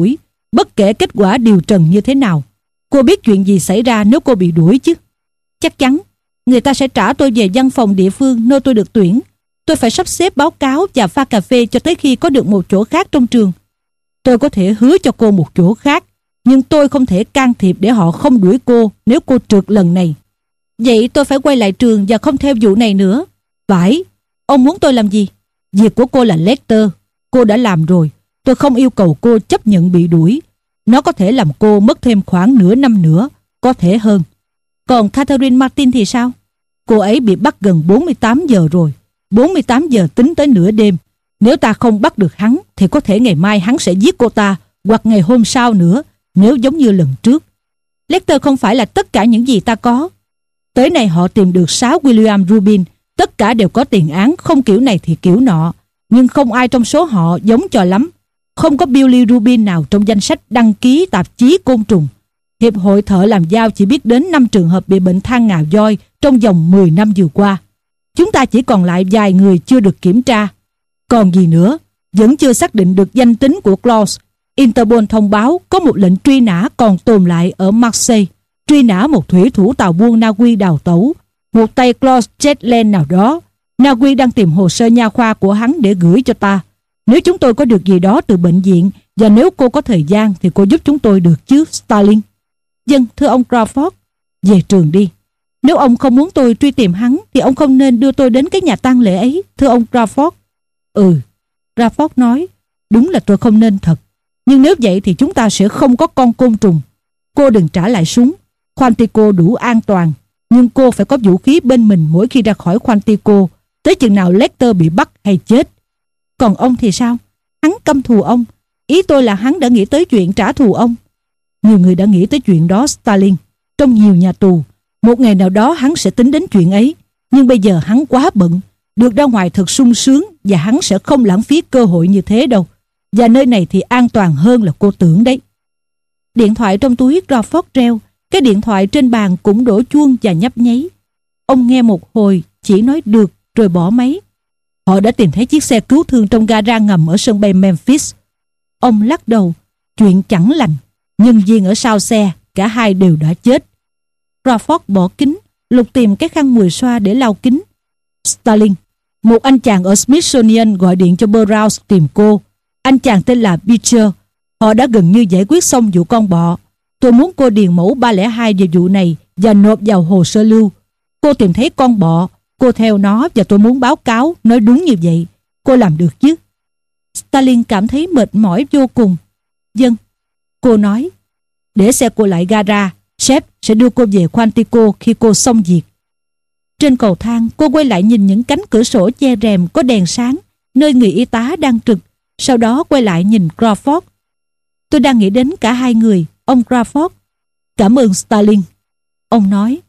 Bất kể kết quả điều trần như thế nào, cô biết chuyện gì xảy ra nếu cô bị đuổi chứ. Chắc chắn người ta sẽ trả tôi về văn phòng địa phương nơi tôi được tuyển. Tôi phải sắp xếp báo cáo và pha cà phê cho tới khi có được một chỗ khác trong trường. Tôi có thể hứa cho cô một chỗ khác, nhưng tôi không thể can thiệp để họ không đuổi cô nếu cô trượt lần này. Vậy tôi phải quay lại trường và không theo vụ này nữa. Phải. Ông muốn tôi làm gì? Việc của cô là Lecter. Cô đã làm rồi. Tôi không yêu cầu cô chấp nhận bị đuổi. Nó có thể làm cô mất thêm khoảng nửa năm nữa, có thể hơn. Còn Catherine Martin thì sao? Cô ấy bị bắt gần bốn mươi tám giờ rồi. bốn mươi tám giờ tính tới nửa đêm. Nếu ta không bắt được hắn thì có thể ngày mai hắn sẽ giết cô ta, hoặc ngày hôm sau nữa, nếu giống như lần trước. Lecter không phải là tất cả những gì ta có. Tới nay họ tìm được sáu William Rubin. Tất cả đều có tiền án, không kiểu này thì kiểu nọ. Nhưng không ai trong số họ giống cho lắm. Không có Billy Rubin nào trong danh sách đăng ký tạp chí côn trùng. Hiệp hội thợ làm dao chỉ biết đến năm trường hợp bị bệnh than ngà voi trong vòng mười năm vừa qua. Chúng ta chỉ còn lại vài người chưa được kiểm tra. Còn gì nữa? Vẫn chưa xác định được danh tính của Claus. Interpol thông báo có một lệnh truy nã còn tồn lại ở Marseille. Truy nã một thủy thủ tàu buôn Na Uy đào tẩu. Một tay Claus Chetland nào đó. Na Uy đang tìm hồ sơ nha khoa của hắn để gửi cho ta. Nếu chúng tôi có được gì đó từ bệnh viện, và nếu cô có thời gian thì cô giúp chúng tôi được chứ, Starling? Vâng, thưa ông Crawford. Về trường đi. Nếu ông không muốn tôi truy tìm hắn thì ông không nên đưa tôi đến cái nhà tang lễ ấy, thưa ông Crawford. Ừ, Crawford nói. Đúng là tôi không nên thật. Nhưng nếu vậy thì chúng ta sẽ không có con côn trùng. Cô đừng trả lại súng. Quantico đủ an toàn, nhưng cô phải có vũ khí bên mình mỗi khi ra khỏi Quantico, tới chừng nào Lecter bị bắt hay chết. Còn ông thì sao? Hắn căm thù ông. Ý tôi là hắn đã nghĩ tới chuyện trả thù ông. Nhiều người đã nghĩ tới chuyện đó, Starling. Trong nhiều nhà tù, một ngày nào đó hắn sẽ tính đến chuyện ấy. Nhưng bây giờ hắn quá bận. Được ra ngoài thật sung sướng, và hắn sẽ không lãng phí cơ hội như thế đâu. Và nơi này thì an toàn hơn là cô tưởng đấy. Điện thoại trong túi Crawford reo. Cái điện thoại trên bàn cũng đổ chuông và nhấp nháy. Ông nghe một hồi, chỉ nói được rồi bỏ máy. Họ đã tìm thấy chiếc xe cứu thương trong gara ngầm ở sân bay Memphis. Ông lắc đầu. Chuyện chẳng lành. Nhân viên ở sau xe, cả hai đều đã chết. Crawford bỏ kính, lục tìm cái khăn mùi xoa để lau kính. Starling, một anh chàng ở Smithsonian gọi điện cho Burroughs tìm cô. Anh chàng tên là Beecher. Họ đã gần như giải quyết xong vụ con bọ. Tôi muốn cô điền mẫu ba không hai về vụ này và nộp vào hồ sơ lưu. Cô tìm thấy con bọ, cô theo nó và tôi muốn báo cáo, nói đúng như vậy. Cô làm được chứ? Starling cảm thấy mệt mỏi vô cùng. Vâng, cô nói. Để xe cô lại gara, sếp sẽ đưa cô về Quantico khi cô xong việc. Trên cầu thang, cô quay lại nhìn những cánh cửa sổ che rèm có đèn sáng, nơi người y tá đang trực. Sau đó quay lại nhìn Crawford. Tôi đang nghĩ đến cả hai người, ông Crawford. Cảm ơn Starling. Ông nói.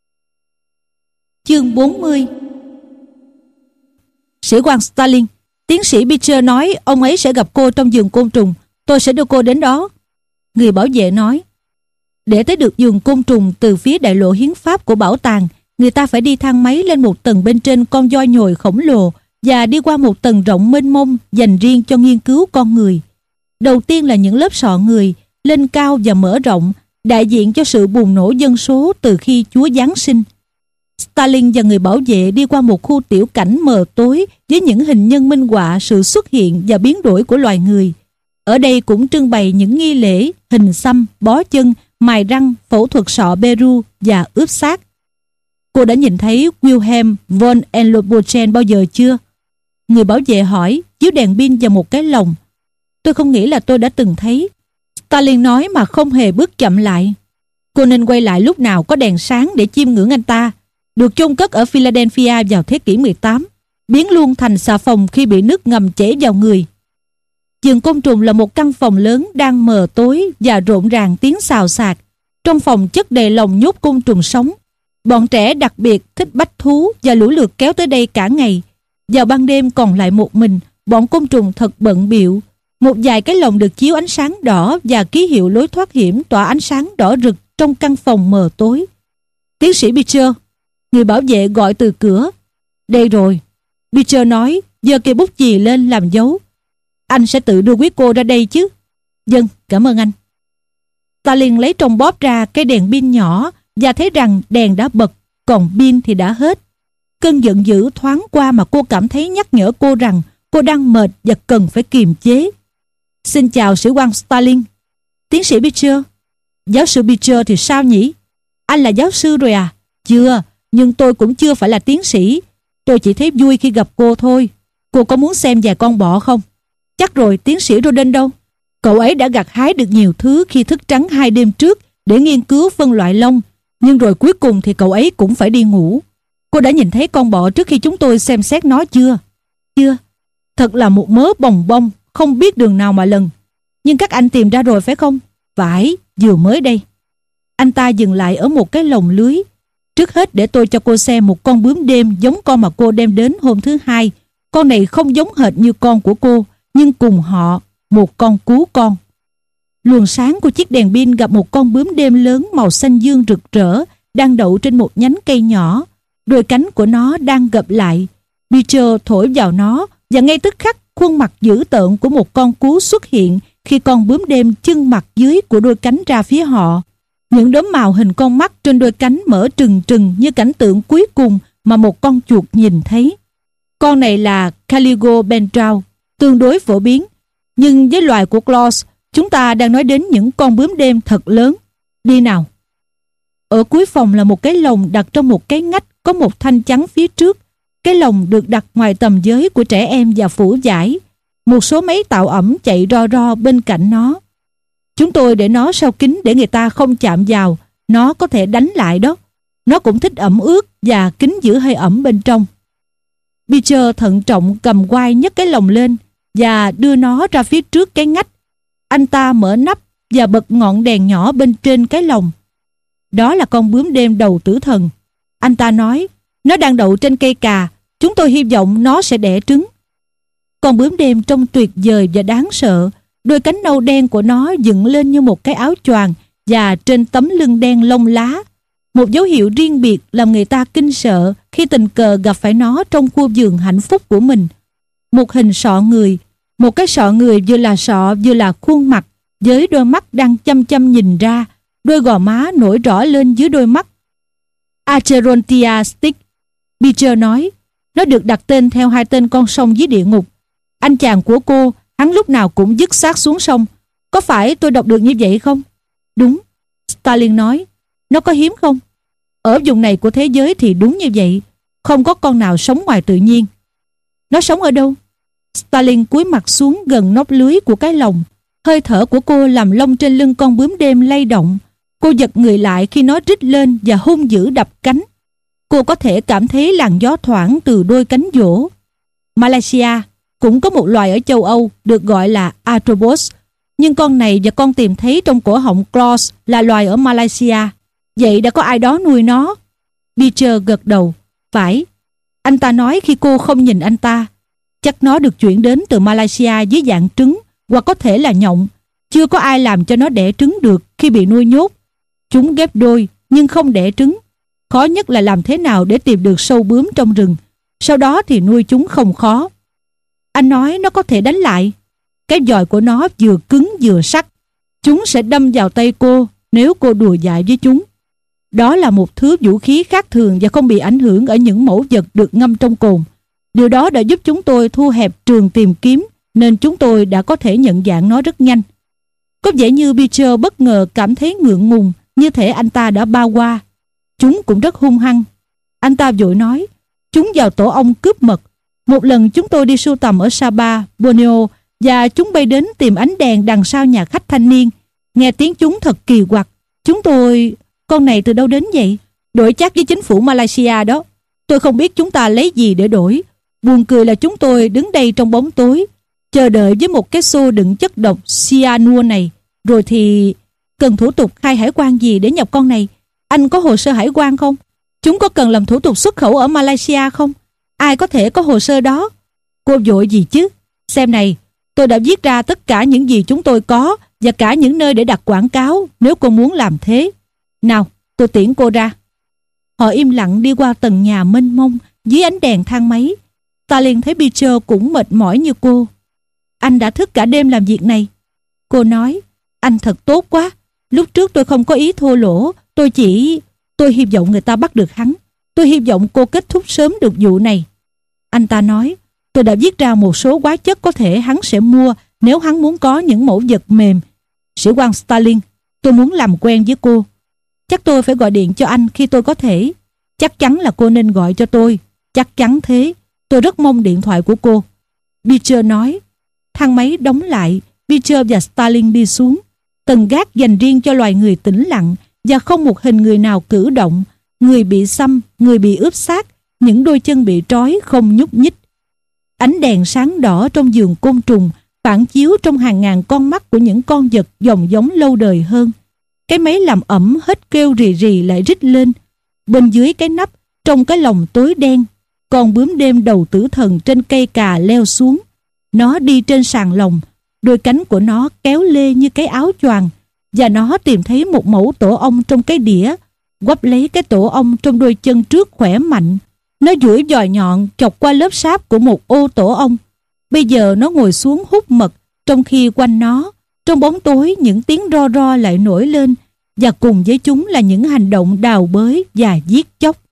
Chương bốn mươi. Sĩ quan Starling, tiến sĩ Beecher nói ông ấy sẽ gặp cô trong vườn côn trùng. Tôi sẽ đưa cô đến đó. Người bảo vệ nói. Để tới được vườn côn trùng từ phía đại lộ hiến pháp của bảo tàng, người ta phải đi thang máy lên một tầng bên trên con voi nhồi khổng lồ và đi qua một tầng rộng mênh mông dành riêng cho nghiên cứu con người. Đầu tiên là những lớp sọ người, lên cao và mở rộng, đại diện cho sự bùng nổ dân số từ khi Chúa Giáng sinh. Starling và người bảo vệ đi qua một khu tiểu cảnh mờ tối với những hình nhân minh họa sự xuất hiện và biến đổi của loài người. Ở đây cũng trưng bày những nghi lễ, hình xăm, bó chân, mài răng, phẫu thuật sọ Beru và ướp xác. Cô đã nhìn thấy Wilhelm von Enlobochen bao giờ chưa? Người bảo vệ hỏi, chiếu đèn pin và một cái lồng. Tôi không nghĩ là tôi đã từng thấy. Starling nói mà không hề bước chậm lại. Cô nên quay lại lúc nào có đèn sáng để chiêm ngưỡng anh ta. Được chôn cất ở Philadelphia vào thế kỷ mười tám, biến luôn thành xà phòng khi bị nước ngầm chảy vào người. Vườn côn trùng là một căn phòng lớn đang mờ tối và rộn ràng tiếng xào xạc. Trong phòng chất đầy lồng nhốt côn trùng sống. Bọn trẻ đặc biệt thích bách thú và lũ lượt kéo tới đây cả ngày. Vào ban đêm còn lại một mình, bọn côn trùng thật bận bịu. Một vài cái lồng được chiếu ánh sáng đỏ và ký hiệu lối thoát hiểm tỏa ánh sáng đỏ rực trong căn phòng mờ tối. Tiến sĩ Beecher, người bảo vệ gọi từ cửa. Đây rồi. Beecher nói, giơ cây bút chì lên làm dấu. Anh sẽ tự đưa quý cô ra đây chứ? Vâng, cảm ơn anh. Stalin lấy trong bóp ra cái đèn pin nhỏ và thấy rằng đèn đã bật, còn pin thì đã hết. Cơn giận dữ thoáng qua mà cô cảm thấy nhắc nhở cô rằng cô đang mệt và cần phải kiềm chế. Xin chào sĩ quan Stalin. Tiến sĩ Beecher. Giáo sư Beecher thì sao nhỉ? Anh là giáo sư rồi à? Chưa, nhưng tôi cũng chưa phải là tiến sĩ. Tôi chỉ thấy vui khi gặp cô thôi. Cô có muốn xem vài con bọ không? Chắc rồi, tiến sĩ Roden đâu? Cậu ấy đã gặt hái được nhiều thứ khi thức trắng hai đêm trước để nghiên cứu phân loại lông. Nhưng rồi cuối cùng thì cậu ấy cũng phải đi ngủ. Cô đã nhìn thấy con bọ trước khi chúng tôi xem xét nó chưa? Chưa. Thật là một mớ bòng bong, không biết đường nào mà lần. Nhưng các anh tìm ra rồi phải không? Phải, vừa mới đây. Anh ta dừng lại ở một cái lồng lưới. Trước hết để tôi cho cô xem một con bướm đêm giống con mà cô đem đến hôm thứ hai. Con này không giống hệt như con của cô, nhưng cùng họ, một con cú con. Luồng sáng của chiếc đèn pin gặp một con bướm đêm lớn màu xanh dương rực rỡ đang đậu trên một nhánh cây nhỏ. Đôi cánh của nó đang gập lại. Beecher thổi vào nó và ngay tức khắc khuôn mặt dữ tợn của một con cú xuất hiện khi con bướm đêm chưng mặt dưới của đôi cánh ra phía họ. Những đốm màu hình con mắt trên đôi cánh mở trừng trừng như cảnh tượng cuối cùng mà một con chuột nhìn thấy. Con này là Caligo bentrau, tương đối phổ biến. Nhưng với loài của Claus, chúng ta đang nói đến những con bướm đêm thật lớn. Đi nào. Ở cuối phòng là một cái lồng đặt trong một cái ngách có một thanh chắn phía trước. Cái lồng được đặt ngoài tầm giới của trẻ em và phủ vải. Một số máy tạo ẩm chạy ro ro bên cạnh nó. Chúng tôi để nó sau kính để người ta không chạm vào. Nó có thể đánh lại đó. Nó cũng thích ẩm ướt và kính giữ hơi ẩm bên trong. Beecher thận trọng cầm quai nhấc cái lồng lên và đưa nó ra phía trước cái ngách. Anh ta mở nắp và bật ngọn đèn nhỏ bên trên cái lồng. Đó là con bướm đêm đầu tử thần. Anh ta nói, nó đang đậu trên cây cà. Chúng tôi hy vọng nó sẽ đẻ trứng. Con bướm đêm trông tuyệt vời và đáng sợ. Đôi cánh nâu đen của nó dựng lên như một cái áo choàng và trên tấm lưng đen lông lá. Một dấu hiệu riêng biệt làm người ta kinh sợ khi tình cờ gặp phải nó trong khu vườn hạnh phúc của mình. Một hình sọ người, một cái sọ người vừa là sọ vừa là khuôn mặt, với đôi mắt đang chăm chăm nhìn ra, đôi gò má nổi rõ lên dưới đôi mắt. Acherontia Styx, Beecher nói, nó được đặt tên theo hai tên con sông dưới địa ngục. Anh chàng của cô, hắn lúc nào cũng dứt xác xuống sông. Có phải tôi đọc được như vậy không? Đúng, Stalin nói. Nó có hiếm không? Ở vùng này của thế giới thì đúng như vậy. Không có con nào sống ngoài tự nhiên. Nó sống ở đâu? Stalin cúi mặt xuống gần nóc lưới của cái lồng. Hơi thở của cô làm lông trên lưng con bướm đêm lay động. Cô giật người lại khi nó rít lên và hung dữ đập cánh. Cô có thể cảm thấy làn gió thoảng từ đôi cánh vỗ. Malaysia cũng có một loài ở châu Âu được gọi là Arthropus. Nhưng con này và con tìm thấy trong cổ họng Claus là loài ở Malaysia. Vậy đã có ai đó nuôi nó? Beecher gật đầu. Phải. Anh ta nói khi cô không nhìn anh ta. Chắc nó được chuyển đến từ Malaysia dưới dạng trứng, hoặc có thể là nhộng. Chưa có ai làm cho nó đẻ trứng được khi bị nuôi nhốt. Chúng ghép đôi nhưng không đẻ trứng. Khó nhất là làm thế nào để tìm được sâu bướm trong rừng. Sau đó thì nuôi chúng không khó. Anh nói nó có thể đánh lại. Cái giòi của nó vừa cứng vừa sắc. Chúng sẽ đâm vào tay cô nếu cô đùa dại với chúng. Đó là một thứ vũ khí khác thường và không bị ảnh hưởng ở những mẫu vật được ngâm trong cồn. Điều đó đã giúp chúng tôi thu hẹp trường tìm kiếm, nên chúng tôi đã có thể nhận dạng nó rất nhanh. Có vẻ như Beecher bất ngờ cảm thấy ngượng ngùng, như thể anh ta đã bao qua. Chúng cũng rất hung hăng. Anh ta vội nói, chúng vào tổ ong cướp mật. Một lần chúng tôi đi sưu tầm ở Sabah, Borneo, và chúng bay đến tìm ánh đèn đằng sau nhà khách thanh niên. Nghe tiếng chúng thật kỳ quặc. Chúng tôi... Con này từ đâu đến vậy? Đổi chắc với chính phủ Malaysia đó. Tôi không biết chúng ta lấy gì để đổi. Buồn cười là chúng tôi đứng đây trong bóng tối, chờ đợi với một cái xô đựng chất độc cyanua này. Rồi thì... Cần thủ tục khai hải quan gì để nhập con này? Anh có hồ sơ hải quan không? Chúng có cần làm thủ tục xuất khẩu ở Malaysia không? Ai có thể có hồ sơ đó? Cô vội gì chứ? Xem này, tôi đã viết ra tất cả những gì chúng tôi có và cả những nơi để đặt quảng cáo nếu cô muốn làm thế. Nào, tôi tiễn cô ra. Họ im lặng đi qua tầng nhà mênh mông dưới ánh đèn thang máy. Ta liền thấy Beecher cũng mệt mỏi như cô. Anh đã thức cả đêm làm việc này. Cô nói, anh thật tốt quá. Lúc trước tôi không có ý thô lỗ. Tôi chỉ... Tôi hy vọng người ta bắt được hắn. Tôi hy vọng cô kết thúc sớm được vụ này. Anh ta nói, tôi đã viết ra một số hóa chất có thể hắn sẽ mua nếu hắn muốn có những mẫu vật mềm. Sĩ quan Stalin, tôi muốn làm quen với cô. Chắc tôi phải gọi điện cho anh khi tôi có thể. Chắc chắn là cô nên gọi cho tôi. Chắc chắn thế. Tôi rất mong điện thoại của cô. Beecher nói. Thang máy đóng lại. Beecher và Stalin đi xuống. Tầng gác dành riêng cho loài người tĩnh lặng và không một hình người nào cử động. Người bị xăm, người bị ướp xác, những đôi chân bị trói không nhúc nhích. Ánh đèn sáng đỏ trong giường côn trùng phản chiếu trong hàng ngàn con mắt của những con vật dòng giống lâu đời hơn. Cái máy làm ẩm hết kêu rì rì lại rít lên. Bên dưới cái nắp, trong cái lồng tối đen, con bướm đêm đầu tử thần trên cây cà leo xuống. Nó đi trên sàn lồng, đôi cánh của nó kéo lê như cái áo choàng, và nó tìm thấy một mẫu tổ ong trong cái đĩa, quắp lấy cái tổ ong trong đôi chân trước khỏe mạnh. Nó duỗi giòi nhọn chọc qua lớp sáp của một ô tổ ong. Bây giờ nó ngồi xuống hút mật, trong khi quanh nó, trong bóng tối, những tiếng ro ro lại nổi lên, và cùng với chúng là những hành động đào bới và giết chóc.